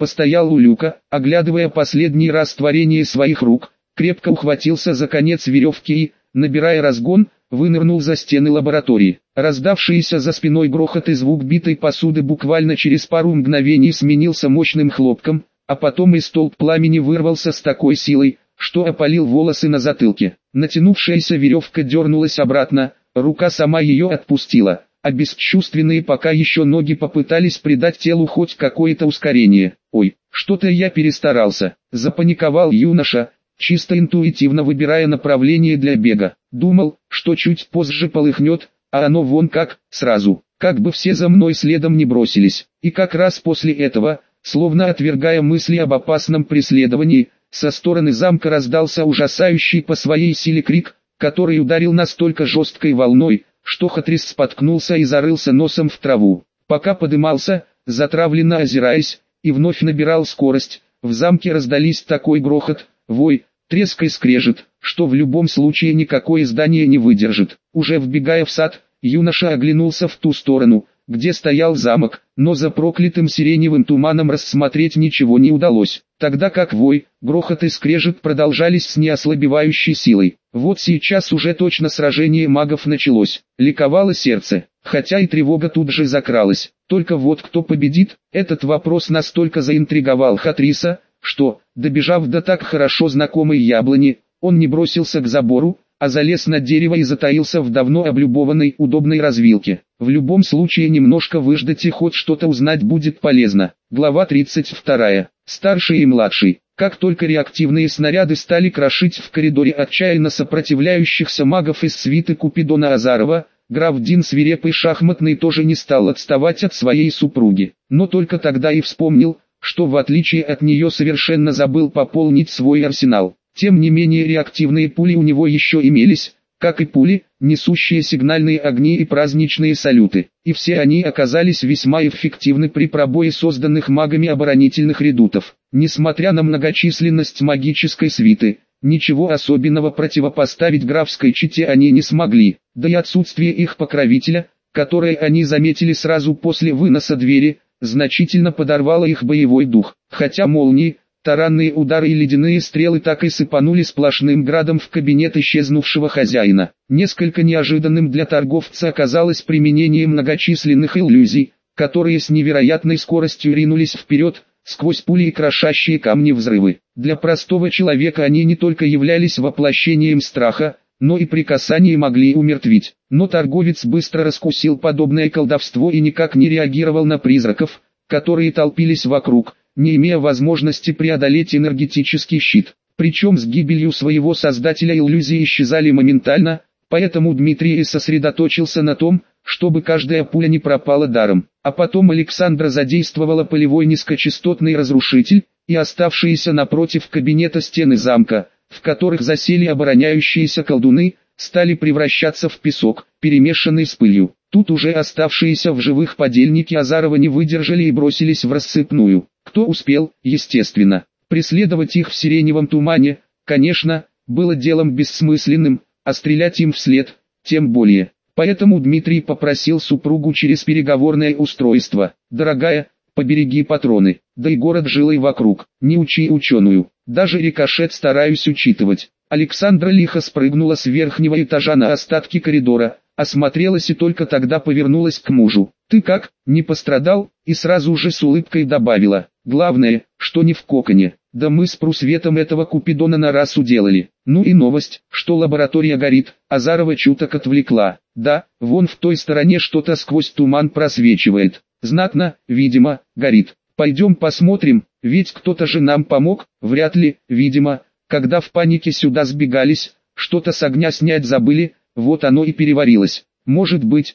постоял у люка, оглядывая последний раз творение своих рук, крепко ухватился за конец веревки и, набирая разгон, вынырнул за стены лаборатории. Раздавшийся за спиной грохот и звук битой посуды буквально через пару мгновений сменился мощным хлопком, а потом и столб пламени вырвался с такой силой, что опалил волосы на затылке. Натянувшаяся веревка дернулась обратно, рука сама ее отпустила, а бесчувственные пока еще ноги попытались придать телу хоть какое-то ускорение. «Ой, что-то я перестарался», — запаниковал юноша, чисто интуитивно выбирая направление для бега. Думал, что чуть позже полыхнет, а оно вон как, сразу, как бы все за мной следом не бросились. И как раз после этого, словно отвергая мысли об опасном преследовании, со стороны замка раздался ужасающий по своей силе крик, который ударил настолько жесткой волной, что Хатрис споткнулся и зарылся носом в траву. Пока подымался, затравленно озираясь, и вновь набирал скорость, в замке раздались такой грохот, вой, треск и скрежет, что в любом случае никакое здание не выдержит. Уже вбегая в сад, юноша оглянулся в ту сторону, где стоял замок, но за проклятым сиреневым туманом рассмотреть ничего не удалось, тогда как вой, грохот и скрежет продолжались с неослабевающей силой. Вот сейчас уже точно сражение магов началось, ликовало сердце, хотя и тревога тут же закралась. Только вот кто победит, этот вопрос настолько заинтриговал Хатриса, что, добежав до так хорошо знакомой яблони, он не бросился к забору, а залез на дерево и затаился в давно облюбованной удобной развилке. В любом случае немножко выждать и хоть что-то узнать будет полезно. Глава 32. Старший и младший. Как только реактивные снаряды стали крошить в коридоре отчаянно сопротивляющихся магов из свиты Купидона Азарова, граф Дин свирепый шахматный тоже не стал отставать от своей супруги. Но только тогда и вспомнил, что в отличие от нее совершенно забыл пополнить свой арсенал. Тем не менее реактивные пули у него еще имелись, как и пули, несущие сигнальные огни и праздничные салюты. И все они оказались весьма эффективны при пробое созданных магами оборонительных редутов. Несмотря на многочисленность магической свиты, ничего особенного противопоставить графской чете они не смогли, да и отсутствие их покровителя, которое они заметили сразу после выноса двери, значительно подорвало их боевой дух. Хотя молнии, таранные удары и ледяные стрелы так и сыпанули сплошным градом в кабинет исчезнувшего хозяина. Несколько неожиданным для торговца оказалось применение многочисленных иллюзий, которые с невероятной скоростью ринулись вперед, сквозь пули и крошащие камни взрывы. Для простого человека они не только являлись воплощением страха, но и при касании могли умертвить. Но торговец быстро раскусил подобное колдовство и никак не реагировал на призраков, которые толпились вокруг, не имея возможности преодолеть энергетический щит. Причем с гибелью своего создателя иллюзии исчезали моментально, поэтому Дмитрий и сосредоточился на том, чтобы каждая пуля не пропала даром. А потом Александра задействовала полевой низкочастотный разрушитель, и оставшиеся напротив кабинета стены замка, в которых засели обороняющиеся колдуны, стали превращаться в песок, перемешанный с пылью. Тут уже оставшиеся в живых подельники Азарова не выдержали и бросились в рассыпную. Кто успел, естественно, преследовать их в сиреневом тумане, конечно, было делом бессмысленным, а стрелять им вслед, тем более. Поэтому Дмитрий попросил супругу через переговорное устройство: «Дорогая, побереги патроны, да и город жилой вокруг, не учи ученую, даже рикошет стараюсь учитывать». Александра лихо спрыгнула с верхнего этажа на остатки коридора, осмотрелась и только тогда повернулась к мужу. «Ты как, не пострадал?» И сразу же с улыбкой добавила: «Главное, что не в коконе. Да мы с прусветом этого Купидона на раз уделали». Ну и новость, что лаборатория горит, Азарова чуток отвлекла. Да, вон в той стороне что-то сквозь туман просвечивает. Знатно, видимо, горит. Пойдем посмотрим, ведь кто-то же нам помог. Вряд ли, видимо, когда в панике сюда сбегались, что-то с огня снять забыли, вот оно и переварилось. Может быть,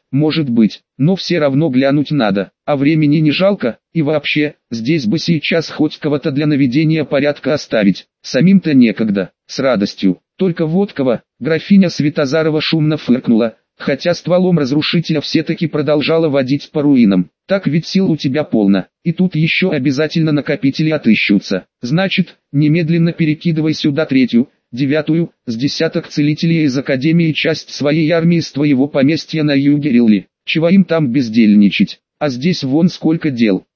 но все равно глянуть надо, а времени не жалко, и вообще, здесь бы сейчас хоть кого-то для наведения порядка оставить, самим-то некогда, с радостью. Только вот кого, графиня Светозарова шумно фыркнула, хотя стволом разрушителя все-таки продолжала водить по руинам. Так ведь сил у тебя полно, и тут еще обязательно накопители отыщутся. Значит, немедленно перекидывай сюда 3-ю, 9-ю, с десяток целителей из Академии, часть своей армии с твоего поместья на юге Рилли. Чего им там бездельничать? А здесь вон сколько дел.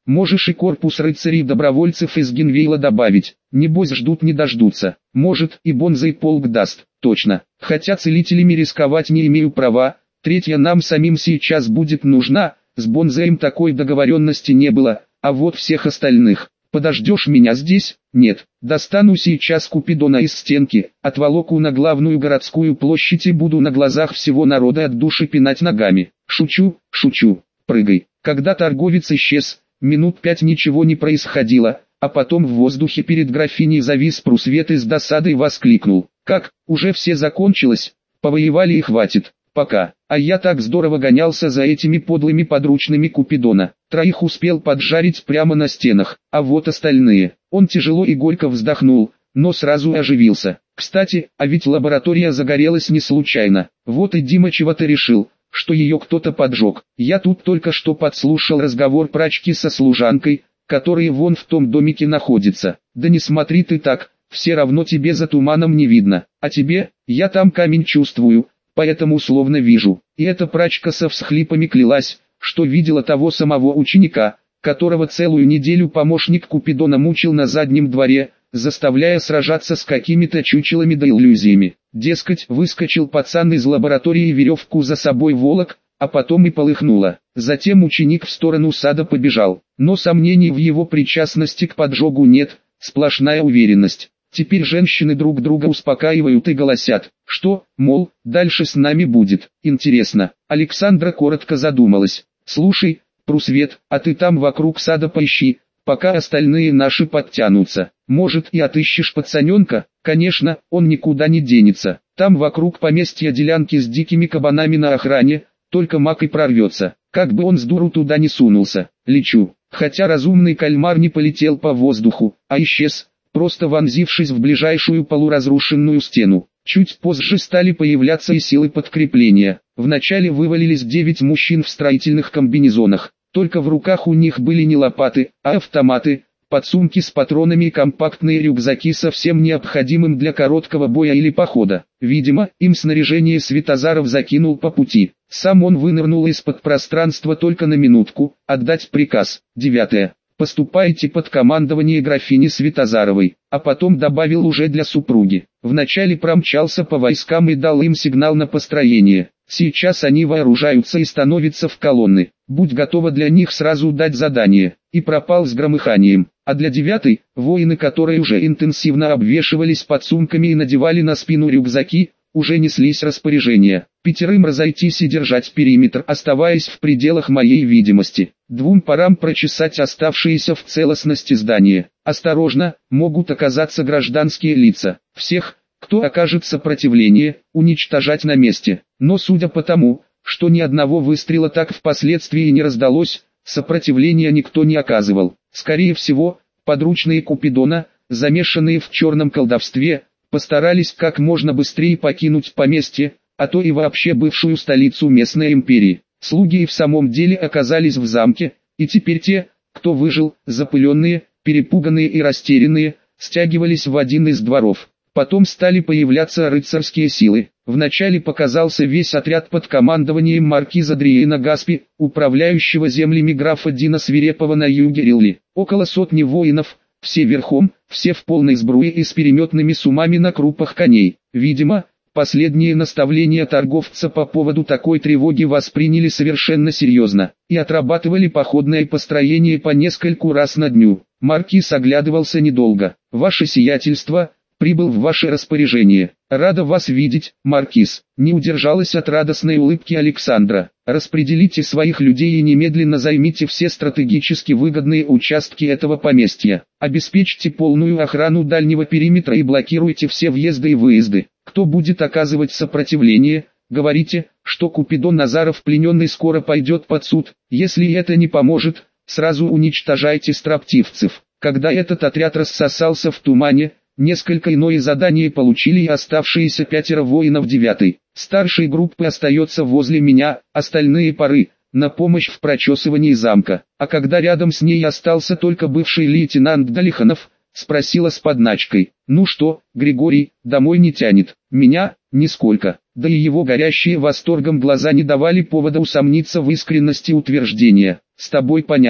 Можешь и корпус рыцарей-добровольцев из Генвейла добавить. Небось ждут не дождутся. Может и бонзай полк даст. Точно. Хотя целителями рисковать не имею права. Третья нам самим сейчас будет нужна. С бонзаем такой договоренности не было. А вот всех остальных. Подождешь меня здесь? Нет. Достану сейчас Купидона из стенки, отволоку на главную городскую площадь и буду на глазах всего народа от души пинать ногами. Шучу, шучу. Прыгай. Когда торговец исчез, минут 5 ничего не происходило, а потом в воздухе перед графиней завис прусвет и с досадой воскликнул. Как, уже все закончилось? Повоевали и хватит. Пока. А я так здорово гонялся за этими подлыми подручными Купидона. Троих успел поджарить прямо на стенах, а вот остальные. Он тяжело и горько вздохнул, но сразу оживился. Кстати, а ведь лаборатория загорелась не случайно. Вот и Дима чего-то решил, что ее кто-то поджег. Я тут только что подслушал разговор прачки со служанкой, которые вон в том домике находятся. Да не смотри ты так, все равно тебе за туманом не видно. А тебе, я там камень чувствую, поэтому условно вижу. И эта прачка со всхлипами клялась, что видела того самого ученика, которого целую неделю помощник Купидона мучил на заднем дворе, заставляя сражаться с какими-то чучелами да иллюзиями. Дескать, выскочил пацан из лаборатории и веревку за собой волок, а потом и полыхнуло. Затем ученик в сторону сада побежал, но сомнений в его причастности к поджогу нет, сплошная уверенность. Теперь женщины друг друга успокаивают и голосят, что, мол, дальше с нами будет. Интересно. Александра коротко задумалась. Слушай, Прусвет, а ты там вокруг сада поищи, пока остальные наши подтянутся. Может и отыщешь пацаненка? Конечно, он никуда не денется. Там вокруг поместья делянки с дикими кабанами на охране, только маг и прорвется. Как бы он с дуру туда не сунулся. Лечу. Хотя разумный кальмар не полетел по воздуху, а исчез, просто вонзившись в ближайшую полуразрушенную стену. Чуть позже стали появляться и силы подкрепления. Вначале вывалились 9 мужчин в строительных комбинезонах. Только в руках у них были не лопаты, а автоматы, подсумки с патронами и компактные рюкзаки со всем необходимым для короткого боя или похода. Видимо, им снаряжение Светозаров закинул по пути. Сам он вынырнул из-под пространства только на минутку, отдать приказ. 9. Поступайте под командование графини Светозаровой, а потом добавил уже для супруги. Вначале промчался по войскам и дал им сигнал на построение. Сейчас они вооружаются и становятся в колонны. Будь готова для них сразу дать задание. И пропал с громыханием. А для 9, воины, которые уже интенсивно обвешивались подсумками и надевали на спину рюкзаки, уже неслись распоряжения. 5 разойтись и держать периметр, оставаясь в пределах моей видимости. 2 парам прочесать оставшиеся в целостности здания. Осторожно, могут оказаться гражданские лица. Всех, кто окажет сопротивление, уничтожать на месте. Но судя по тому, что ни одного выстрела так впоследствии не раздалось, сопротивления никто не оказывал. Скорее всего, подручные Купидона, замешанные в черном колдовстве, постарались как можно быстрее покинуть поместье, а то и вообще бывшую столицу местной империи. Слуги и в самом деле оказались в замке, и теперь те, кто выжил, запыленные, перепуганные и растерянные, стягивались в один из дворов. Потом стали появляться рыцарские силы. Вначале показался весь отряд под командованием маркиза Дриена Гаспи, управляющего землями графа Дина Свирепого на юге Рилли. Около сотни воинов, все верхом, все в полной сбруе и с переметными сумами на крупах коней. Видимо, последние наставления торговца по поводу такой тревоги восприняли совершенно серьезно, и отрабатывали походное построение по нескольку раз на дню. Маркиз оглядывался недолго. «Ваше сиятельство, прибыл в ваше распоряжение. Рада вас видеть, маркиз». Не удержалась от радостной улыбки Александра. «Распределите своих людей и немедленно займите все стратегически выгодные участки этого поместья. Обеспечьте полную охрану дальнего периметра и блокируйте все въезды и выезды. Кто будет оказывать сопротивление, говорите, что Купидон Назаров плененный скоро пойдет под суд. Если это не поможет, сразу уничтожайте строптивцев». Когда этот отряд рассосался в тумане, несколько иное задание получили и оставшиеся 5 воинов 9. Старшей группы остается возле меня, остальные пары, на помощь в прочесывании замка. А когда рядом с ней остался только бывший лейтенант Далиханов, спросила с подначкой: «Ну что, Григорий, домой не тянет?» «Меня? Нисколько». Да и его горящие восторгом глаза не давали повода усомниться в искренности утверждения. «С тобой понятно.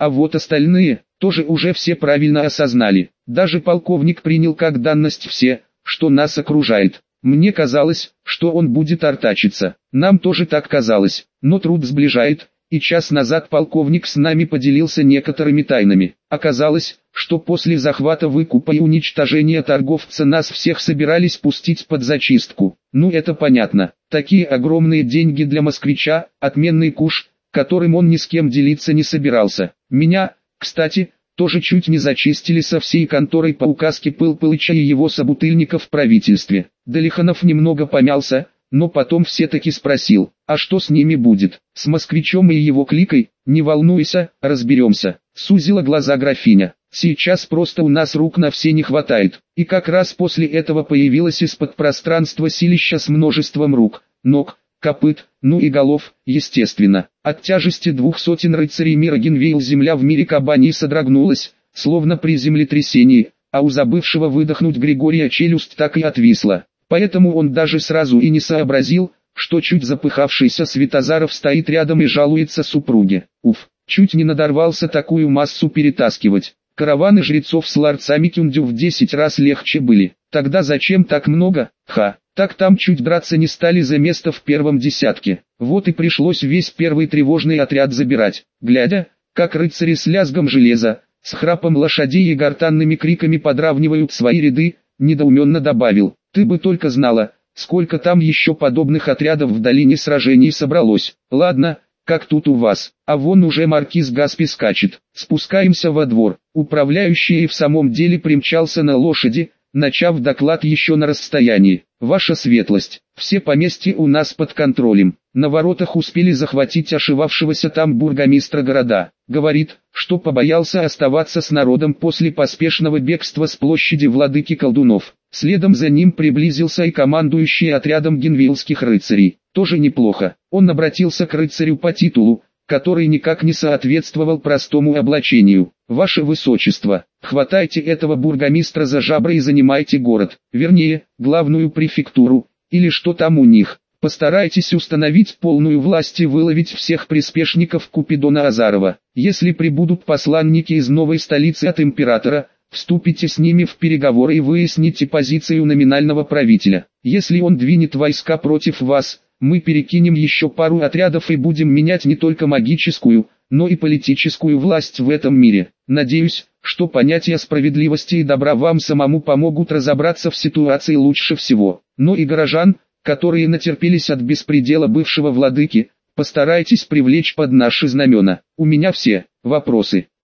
А вот остальные, тоже уже все правильно осознали. Даже полковник принял как данность все, что нас окружает. Мне казалось, что он будет артачиться. Нам тоже так казалось, но труд сближает, и час назад полковник с нами поделился некоторыми тайнами. Оказалось, что после захвата выкупа и уничтожения торговца нас всех собирались пустить под зачистку. Ну это понятно. Такие огромные деньги для москвича, отменный куш, которым он ни с кем делиться не собирался. Меня, кстати, тоже чуть не зачистили со всей конторой по указке Пыл-Пылыча и его собутыльников в правительстве. Далиханов немного помялся, но потом все-таки спросил, а что с ними будет? С москвичом и его кликой? Не волнуйся, разберемся. Сузила глаза графиня. Сейчас просто у нас рук на все не хватает. И как раз после этого появилось из-под пространства силища с множеством рук, ног, копыт, ну и голов, естественно. От тяжести 200 рыцарей мира Генвейл земля в мире Кабани содрогнулась, словно при землетрясении, а у забывшего выдохнуть Григория челюсть так и отвисла. Поэтому он даже сразу и не сообразил, что чуть запыхавшийся Святозаров стоит рядом и жалуется супруге. Уф, чуть не надорвался такую массу перетаскивать. Караваны жрецов с ларцами Кюндю в 10 раз легче были. Тогда зачем так много? Так там чуть драться не стали за место в первом десятке. Вот и пришлось весь первый тревожный отряд забирать. Глядя, как рыцари с лязгом железа, с храпом лошадей и гортанными криками подравнивают свои ряды, недоуменно добавил: ты бы только знала, сколько там еще подобных отрядов в долине сражений собралось. Ладно, как тут у вас, а вон уже маркиз Гаспи скачет. Спускаемся во двор. Управляющий и в самом деле примчался на лошади, начав доклад еще на расстоянии. Ваша светлость, все поместья у нас под контролем. На воротах успели захватить ошивавшегося там бургомистра города. Говорит, что побоялся оставаться с народом после поспешного бегства с площади владыки колдунов. Следом за ним приблизился и командующий отрядом генвейлских рыцарей. Тоже неплохо. Он обратился к рыцарю по титулу, который никак не соответствовал простому облачению. Ваше Высочество, хватайте этого бургомистра за жабры и занимайте город, вернее, главную префектуру, или что там у них. Постарайтесь установить полную власть и выловить всех приспешников Купидона Азарова. Если прибудут посланники из новой столицы от императора, вступите с ними в переговоры и выясните позицию номинального правителя. Если он двинет войска против вас, мы перекинем еще пару отрядов и будем менять не только магическую, но и политическую власть в этом мире. Надеюсь, что понятия справедливости и добра вам самому помогут разобраться в ситуации лучше всего. Но и горожан, которые натерпелись от беспредела бывшего владыки, постарайтесь привлечь под наши знамена. У меня все вопросы.